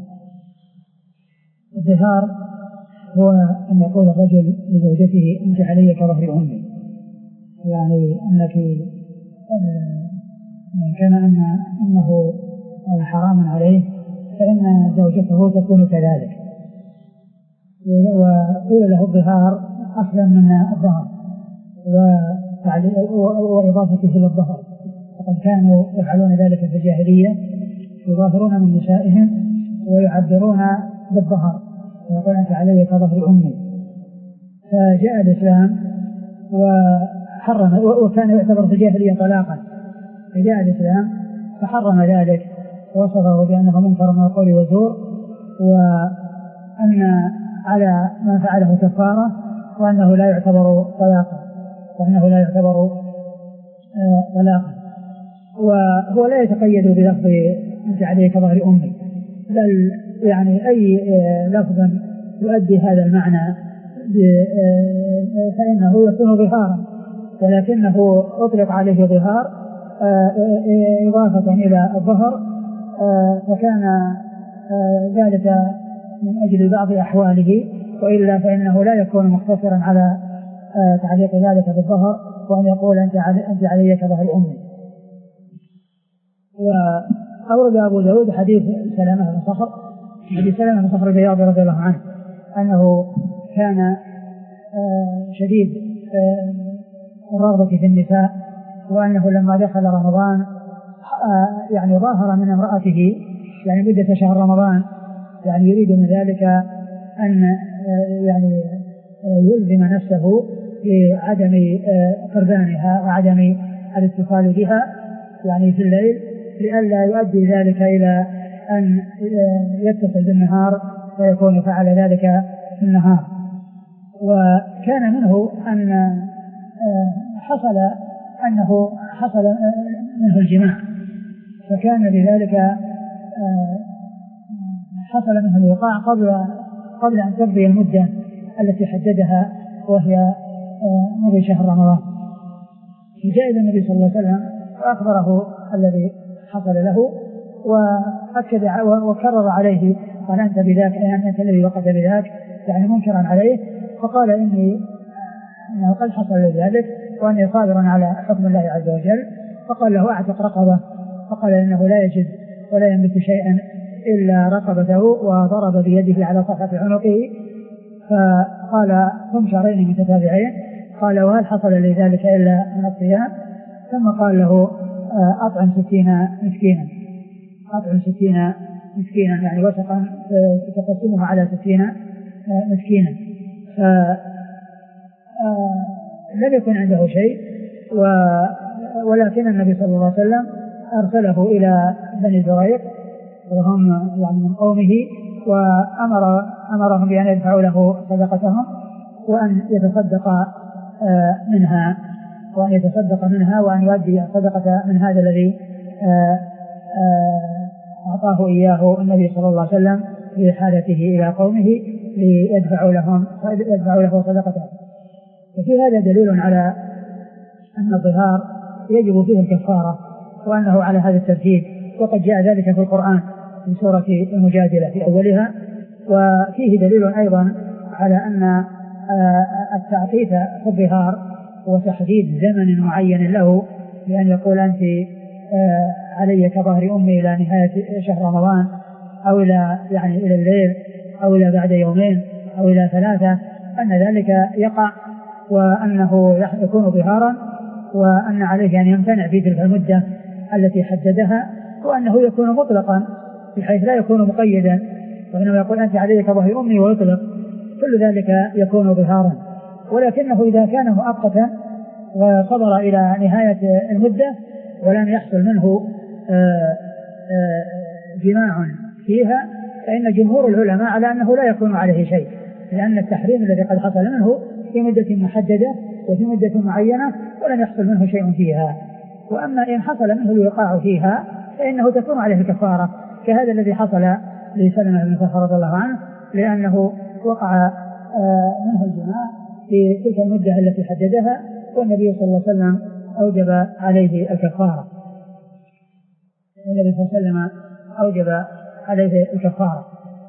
الظهار هو أن يقول الرجل لزوجته أنت علي كظهر أمي، يعني أنك كما أن أنه حرام عليه فإن زوجته تكون كذلك. وقيل له الظهار أصلا من الظهر وإضافته إلى الظهر، وقد كانوا يفعلون ذلك في الجاهلية، يظاهرون من نسائهم ويعبرون بالظهر ويقول أنت علي كظهر أمي. فجاء الإسلام وحرم، وكان يعتبر في الجاهلية طلاقا، فجاء الإسلام فحرم ذلك ووصفه بأنه منكر من القول والزور، وأن على ما فعله كفارة، وأنه لا يعتبر طلاقا وأنه لا يعتبر طلاقا. وهو لا يتقيد بلفظ أنت علي كظهر أمي، بل يعني أي لفظ يؤدي هذا المعنى فإنه يكون ظهارا، ولكنه أطلق عليه ظهار إضافة إلى الظهر، فكان ذلك من أجل بعض أحواله، وإلا فإنه لا يكون مقتصرا على تعليق ذلك بالظهر وأن يقول أنت علي كظهر أمي. وأورد أبو داود حديث سلامة بن صخر حديث سلامة بن صخر البياضي رضي الله عنه أنه كان شديد الرغبة في النساء، وأنه لما دخل رمضان يعني ظاهر من امرأته يعني مدة شهر رمضان، يعني يريد من ذلك أن يعني يلزم نفسه بعدم قربانها وعدم الاتصال بها يعني في الليل، لئلا يؤدي ذلك إلى أن يتصل بالنهار ويكون فعل ذلك في النهار. وكان منه أن حصل أنه حصل منه الجماع، فكان بذلك حصل منه الوقاع قبل قبل أن تقضي المدة التي حددها وهي مضي شهر رمضان. جاء إلى النبي صلى الله عليه وسلم وأخبره الذي حصل له، وأكد وكرر عليه قال أنت بذاك، يعني أنت الذي وقد بذاك، يعني منكرا عليه، فقال إني إنه قد حصل لذلك وأني صابر على حكم الله عز وجل. فقال له أعتق رقبة، فقال إنه لا يجد ولا يملك شيئا إلا رقبته، وضرب بيده على صفحة عنقه، فقال قم شهرين متتابعين. قال وهل حصل لذلك إلا من الصيام؟ ثم قال له أطعم ستين مسكينا أطعم ستين مسكينا يعني وسقا تقسمها على ستين مسكينا. فلم يكن عنده شيء، ولكن النبي صلى الله عليه وسلم أرسله إلى بني زريق وهم يعني من قومه، وأمر أمرهم بأن يدفعوا له صدقتهم وأن يتصدق منها وأن يتصدق منها وأن يؤدي الصدقة من هذا الذي أعطاه إياه النبي صلى الله عليه وسلم في حالته إلى قومه ليدفعوا لهم يدفعوا له صدقتهم. وفي هذا دليل على أن الظهار يجب فيه الكفارة، وأنه على هذا الترتيب، وقد جاء ذلك في القرآن في سورة المجادلة في أولها. وفيه دليل أيضا على أن التعقيد في الظهار وتحديد زمن معين له، بأن يقول أنت علي كظهر أمي إلى نهاية شهر رمضان، أو إلى يعني إلى الليل، أو إلى بعد يومين، أو إلى ثلاثة، أن ذلك يقع، وأنه يكون ظهارا، وأن عليه أن يمتنع في تلك المدة التي حددها، وأنه يكون مطلقا بحيث لا يكون مقيدا، وإنما يقول أنت علي كظهر أمي ويطلق، كل ذلك يكون ظهارا. ولكنه إذا كان مؤقتا وصبر إلى نهاية المدة ولم يحصل منه آآ آآ جماع فيها فإن جمهور العلماء على أنه لا يكون عليه شيء، لأن التحريم الذي قد حصل منه في مدة محددة وفي مدة معينة ولم يحصل منه شيء فيها. وأما إن حصل منه الوقاع فيها فإنه تكون عليه الكفارة، كهذا الذي حصل لسلمة بن كهف رضي الله عنه، لأنه وقع منه الجماع في تلك المدة التي حددها، والنبي صلى الله عليه وسلم أوجب عليه الكفارة والنبي صلى الله عليه وسلم أوجب عليه الكفارة.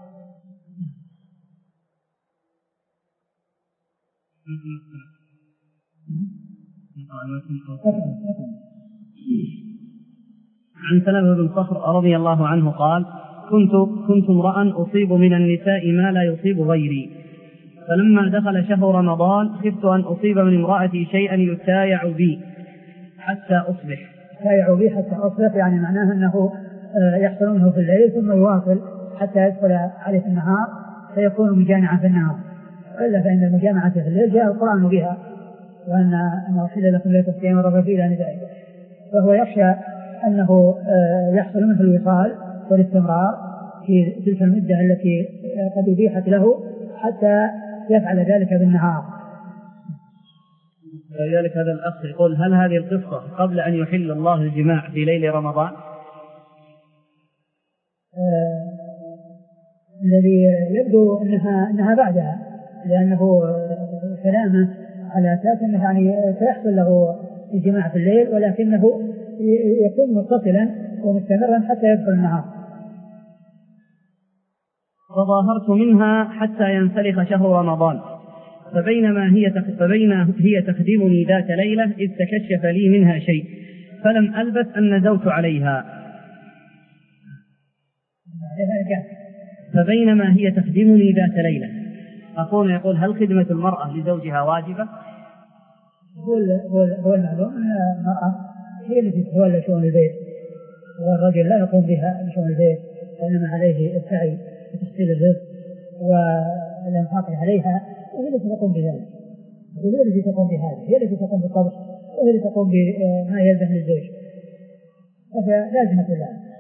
عن سلمة بن صخر رضي الله عنه قال: كنت كنت امرأ أصيب من النساء ما لا يصيب غيري، فلما دخل شهر رمضان خفت أن أصيب من امرأتي شيئا يتايع بي حتى أصبح. يتايع بي حتى أصبح يعني معناه أنه يحصل منه في الليل ثم يواصل حتى يدخل عليه في النهار فيكون مجامعا في النهار. إلا فإن المجامعة في الليل جاء القرآن بها، وأن أنه حل لكم ليلة الصيام الرفث إلى نسائكم، فهو يخشى أنه يحصل منه الوصال والاستمرار في تلك المدة التي قد أبيحت له حتى يفعل ذلك بالنهار. لذلك هذا الأخ يقول: هل هذه القصة قبل أن يحل الله الجماع في ليل رمضان؟ آه الذي يبدو أنها, أنها بعدها، لأنه كلامه على أساس أنه يعني سيحصل له الجماع في الليل، ولكنه يكون متصلا ومستمرا حتى يدخل النهار. فظاهرت منها حتى ينسلخ شهر رمضان، فبينما هي فبين هي تخدمني ذات ليلة إذ تكشف لي منها شيء، فلم ألبث أن نزوت عليها. فبينما هي تخدمني ذات ليلة. أقول يقول: هل خدمة المرأة لزوجها واجبة؟ هو المعلوم أن المرأة هي التي تتولى شؤون البيت، والرجل لا يقوم بها بشؤون البيت، وإنما عليه السعي وتحصيل الرزق والإنفاق عليها، وهي التي تقوم بذلك، وهي التي تقوم بهذا، هي التي تقوم بالطبخ، وهي التي تقوم بما يلزم للزوج، هذا لازمة لها.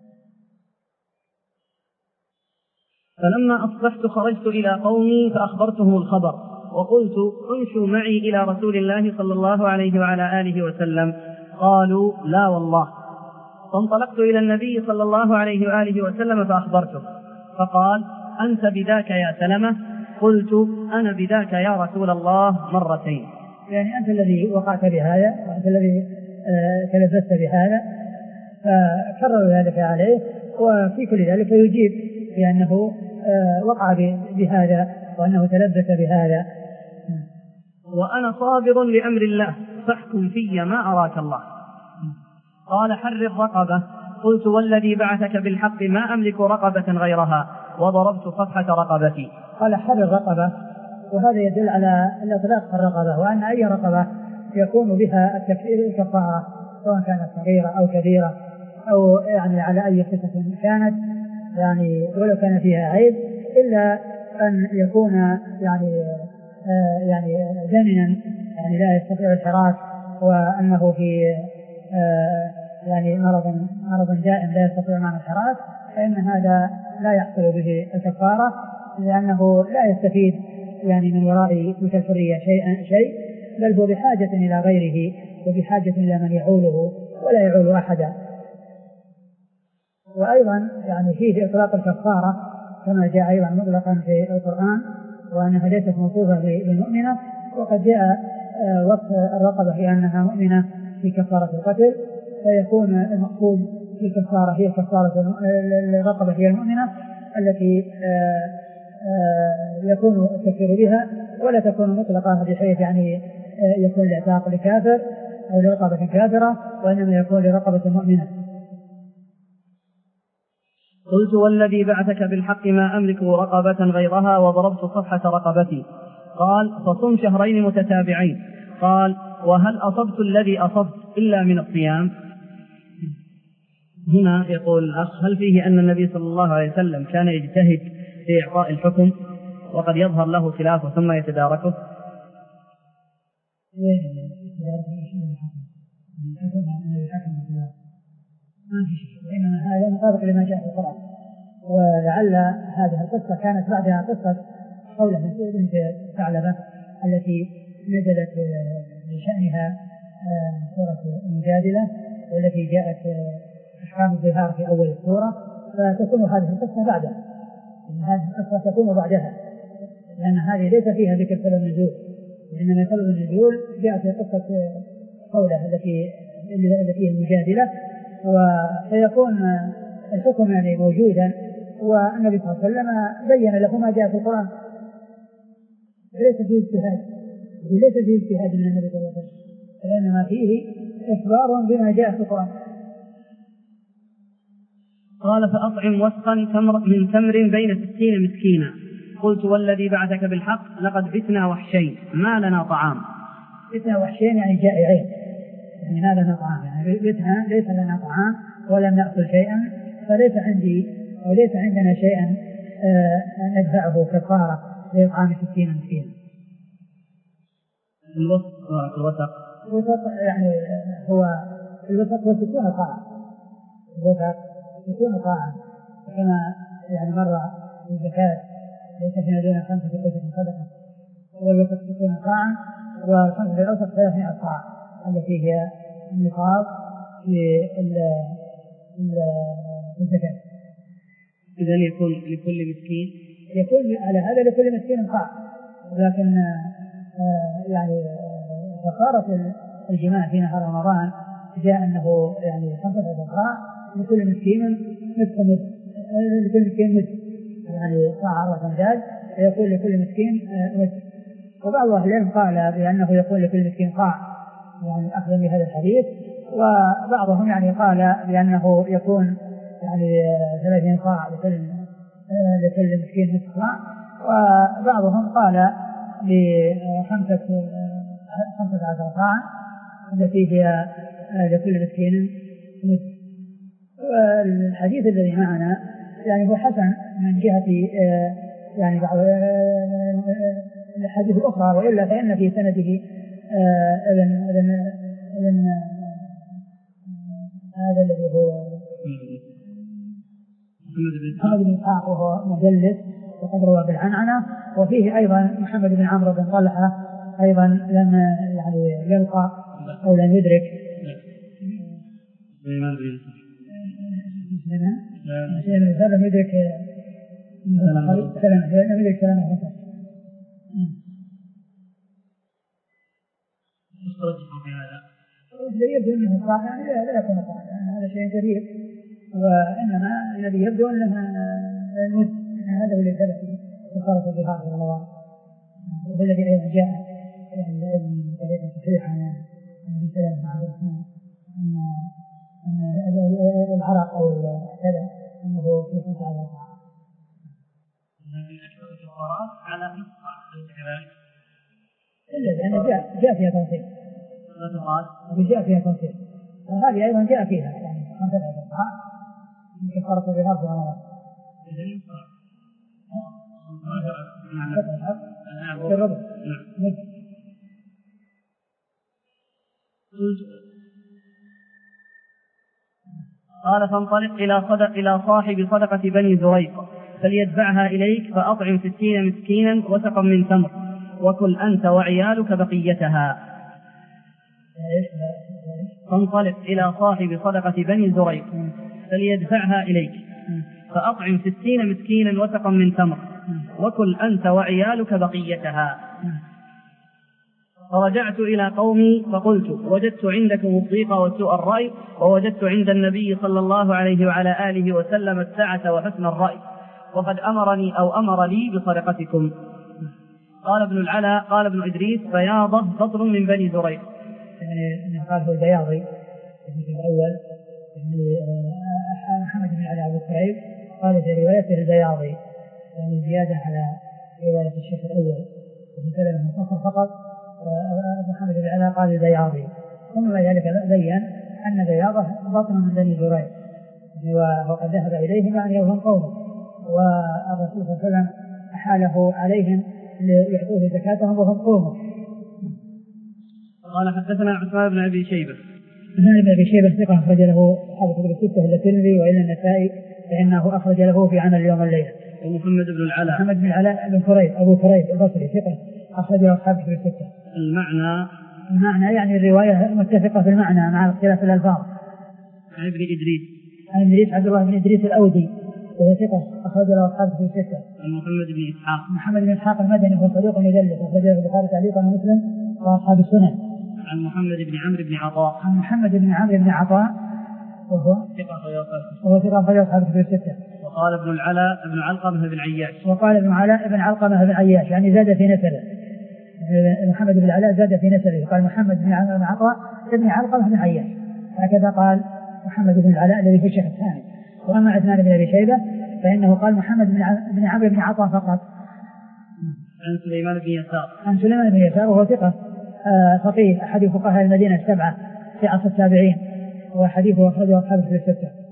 فلما أصبحت خرجت إلى قومي فأخبرتهم الخبر، وقلت: انشوا معي إلى رسول الله صلى الله عليه وعلى آله وسلم. قالوا: لا والله. فانطلقت إلى النبي صلى الله عليه وآله وسلم فأخبرته، فقال: أنت بذاك يا سلمة؟ قلت: أنا بذاك يا رسول الله مرتين. يعني أنت الذي وقعت بهذا، وأنت الذي آه تلبست بهذا، فكرر ذلك عليه، وفي كل ذلك يجيب بأنه آه وقع بهذا وأنه تلبس بهذا. وأنا صابر لأمر الله فاحكم في ما أراك الله. قال: حرر رقبة. قلت: والذي بعثك بالحق ما أملك رقبة غيرها، وضربت صفحة رقبتي. قال: حرر رقبة، وهذا يدل على الإطلاق في الرقبة، وأن أي رقبة يكون بها الكفارة سواء كانت صغيرة أو كبيرة أو يعني على أي صفة كانت، يعني ولو كان فيها عيب، إلا أن يكون يعني آه يعني زمنا، يعني لا يستطيع الحراك، وأنه في آه يعني مرض مرض دائم لا يستطيع معه الحراك، فإن هذا لا يحصل به الكفارة، لأنه لا يستفيد يعني من وراء تلك الحرية شيئا شيء، بل هو بحاجة إلى غيره وبحاجة إلى من يعوله ولا يعول أحدا. وأيضا يعني فيه إطلاق الكفارة كما جاء أيضا مطلقا في القرآن، وأنها ليست موصوفة للمؤمنة، وقد جاء وصف الرقبة في أنها مؤمنة في كفارة القتل، فيكون المقصود في الكفارة هي كفارة الرقبة هي المؤمنة التي يكون التكفير بها، ولا تكون مطلقة بحيث يعني يكون الإعتاق لكافر أو لرقبة كافرة، وإنما يكون لرقبة مؤمنة. قلت: والذي بعثك بالحق ما أملك رقبة غيرها، وضربت صفحة رقبتي. قال: فصم شهرين متتابعين. قال: وهل أصبت الذي أصبت إلا من الصيام؟ هنا يقول الأخ: هل فيه أن النبي صلى الله عليه وسلم كان يجتهد في إعطاء الحكم وقد يظهر له خلافه ثم يتداركه؟ ما في شيء، وإنما هذا مطابق لما جاء في القرآن. ولعل هذه القصة كانت بعدها قصة قوله بنت ثعلبة التي نزلت بشأنها سورة المجادلة، والتي جاءت أحكام الظهار في أول السورة، فتكون هذه القصة بعدها، هذه القصة تكون بعدها، لأن هذه ليس فيها ذكر سبب النزول، وإنما سبب النزول جاء في قصة قوله التي التي هي المجادلة، وسيكون الحكم يعني موجودا. والنبي صلى الله عليه وسلم بين له ما جاء في القرآن، ليس فيه اجتهاد، وليس فيه اجتهاد من النبي صلى الله عليه وسلم، لأنما فيه إخبار بما جاء في القرآن. قال فأطعم وسقا من تمر بين ستين مسكينا. قلت والذي بعثك بالحق لقد بتنا وحشين ما لنا طعام. بتنا وحشين يعني جائعين، يعني ما لنا طعام، يعني بتنا ليس لنا طعام ولم نأكل شيئا، فليس عندي وليس عندنا شيئا ندفعه كفارة لإطعام ستين مسكينا. الوسط الوسط الوسط يعني هو الوسط هو ستون طاعة، الوسط ستون طاعة كما يعني مرة الزكاة ليس فيما دون خمسة في قوة صدقة، والوسط ستون طاعة، والخمسة الأوسط ثلاثمائة طاعة التي هي النصاب في الزكاة. إذا يكون لكل مسكين يكون على هذا لكل مسكين طاعة، ولكن يعني كفارة الجماع في نهار رمضان جاء أنه يعني خمسة أطعام لكل مسكين نصف مد، لكل مسكين مد يعني صاع عرض أمداد، يكون لكل مسكين مد. وبعض أهل العلم قال بأنه يكون لكل مسكين صاع يعني أخذا بهذا الحديث، وبعضهم يعني قال بأنه يكون يعني ثلاثين صاع لكل لكل مسكين نصف صاع، وبعضهم قال بخمسة خمسة عشر صاعا التي هي لكل مسكين مد. والحديث الذي معنا يعني هو حسن من جهة يعني بعض الحديث الأخرى، وإلا فإن في سنده ابن ابن ابن هذا الذي هو محمد بن إسحاق وهو مدلس وقد روى بالعنعنة، وفيه أيضا محمد بن عمرو بن طلحة أيضا لم يعني يلقى أو لم يدرك لم يدرك لم يدرك سلامة يبدو أنه صاحب يعني لا يكون صاحب، يعني هذا شيء كبير، وإنما الذي يبدو أنه المد هذا هو الذي ثبت في خارج الظهار في رمضان، وهو الذي أيضا جاء من طريقة صحيحة عن النبي صلى الله عليه وسلم أن العرق أو كذا أنه في خمسة على أربعة. لكن أكثر الكفارات على نصف كذلك. إلا لأن جاء جاء فيها تنصيب. جاء فيها تنصيب. وهذه أيضا جاء فيها يعني خمسة على أربعة من كفارة الظهار في رمضان. في الربع. قال فانطلق إلى صدق إلى صاحب صدقة بني زريق فليدفعها إليك فأطعم ستين مسكينا وسقا من تمر وكل أنت وعيالك بقيتها. فانطلق إلى صاحب صدقة بني زريق فليدفعها إليك فأطعم ستين مسكينا وسقا من تمر وكل أنت وعيالك بقيتها. فرجعت إلى قومي فقلت وجدت عندكم الضيق وسوء الرأي، ووجدت عند النبي صلى الله عليه وعلى آله وسلم السعة وحسن الرأي، وقد أمرني أو أمر لي بصدقتكم. قال ابن العلا قال ابن إدريس بياضة بطر من بني زريق، يعني قال هو البياضي في الأول محمد بن العلا أبو سعيد قال في روايته البياضي، يعني زيادة على رواية الشيخ الأول وفي سلم المفصل فقط. محمد بن العلا قال البياضي، ثم ذلك بين أن بياضة بطن من بني زريق وقد ذهب إليهم يعني وهم قومه، والرسول صلى الله عليه وسلم أحاله عليهم ليعطوه زكاتهم وهم قومه. قال حدثنا عثمان بن أبي شيبة عثمان بن أبي شيبة ثقة أخرج له أصحاب الكتب الستة إلا الترمذي وإلا النسائي فإنه أخرج له في عمل اليوم والليلة. ومحمد بن العلاء محمد بن العلاء بن كريب أبو كريب البصري ثقة أخرج له أصحاب الكتب الستة. المعنى المعنى يعني الرواية متفقة في المعنى مع اختلاف الألفاظ. عن ابن إدريس عن إدريس عبد الله بن إدريس الأودي وهو ثقة أخرج له أصحاب الكتب الستة. عن محمد بن إسحاق محمد بن إسحاق المدني وهو صدوق يدلس أخرج له البخاري تعليقا ومسلم وأصحاب السنن. عن محمد بن عمرو بن عطاء عن محمد بن عمرو بن عطاء وهو وهو ثقة أخرج له أصحاب الكتب الستة. وقال ابن العلاء ابن علقمة بن عياش وقال ابن علاء بن علقمة بن عياش يعني زاد في نسبه. محمد بن العلاء زاد في نسبه قال محمد بن عطاء ابن علقمة بن عياش هكذا قال محمد بن العلاء الذي في الشيخ الثاني. وأما عثمان بن أبي شيبة فإنه قال محمد بن عمرو بن عطاء فقط. عن سليمان بن يسار عن سليمان بن يسار وهو ثقة فقيه أحد فقهاء المدينة السبعة في عصر التابعين وحديثه أخرجه أصحاب الكتب الستة.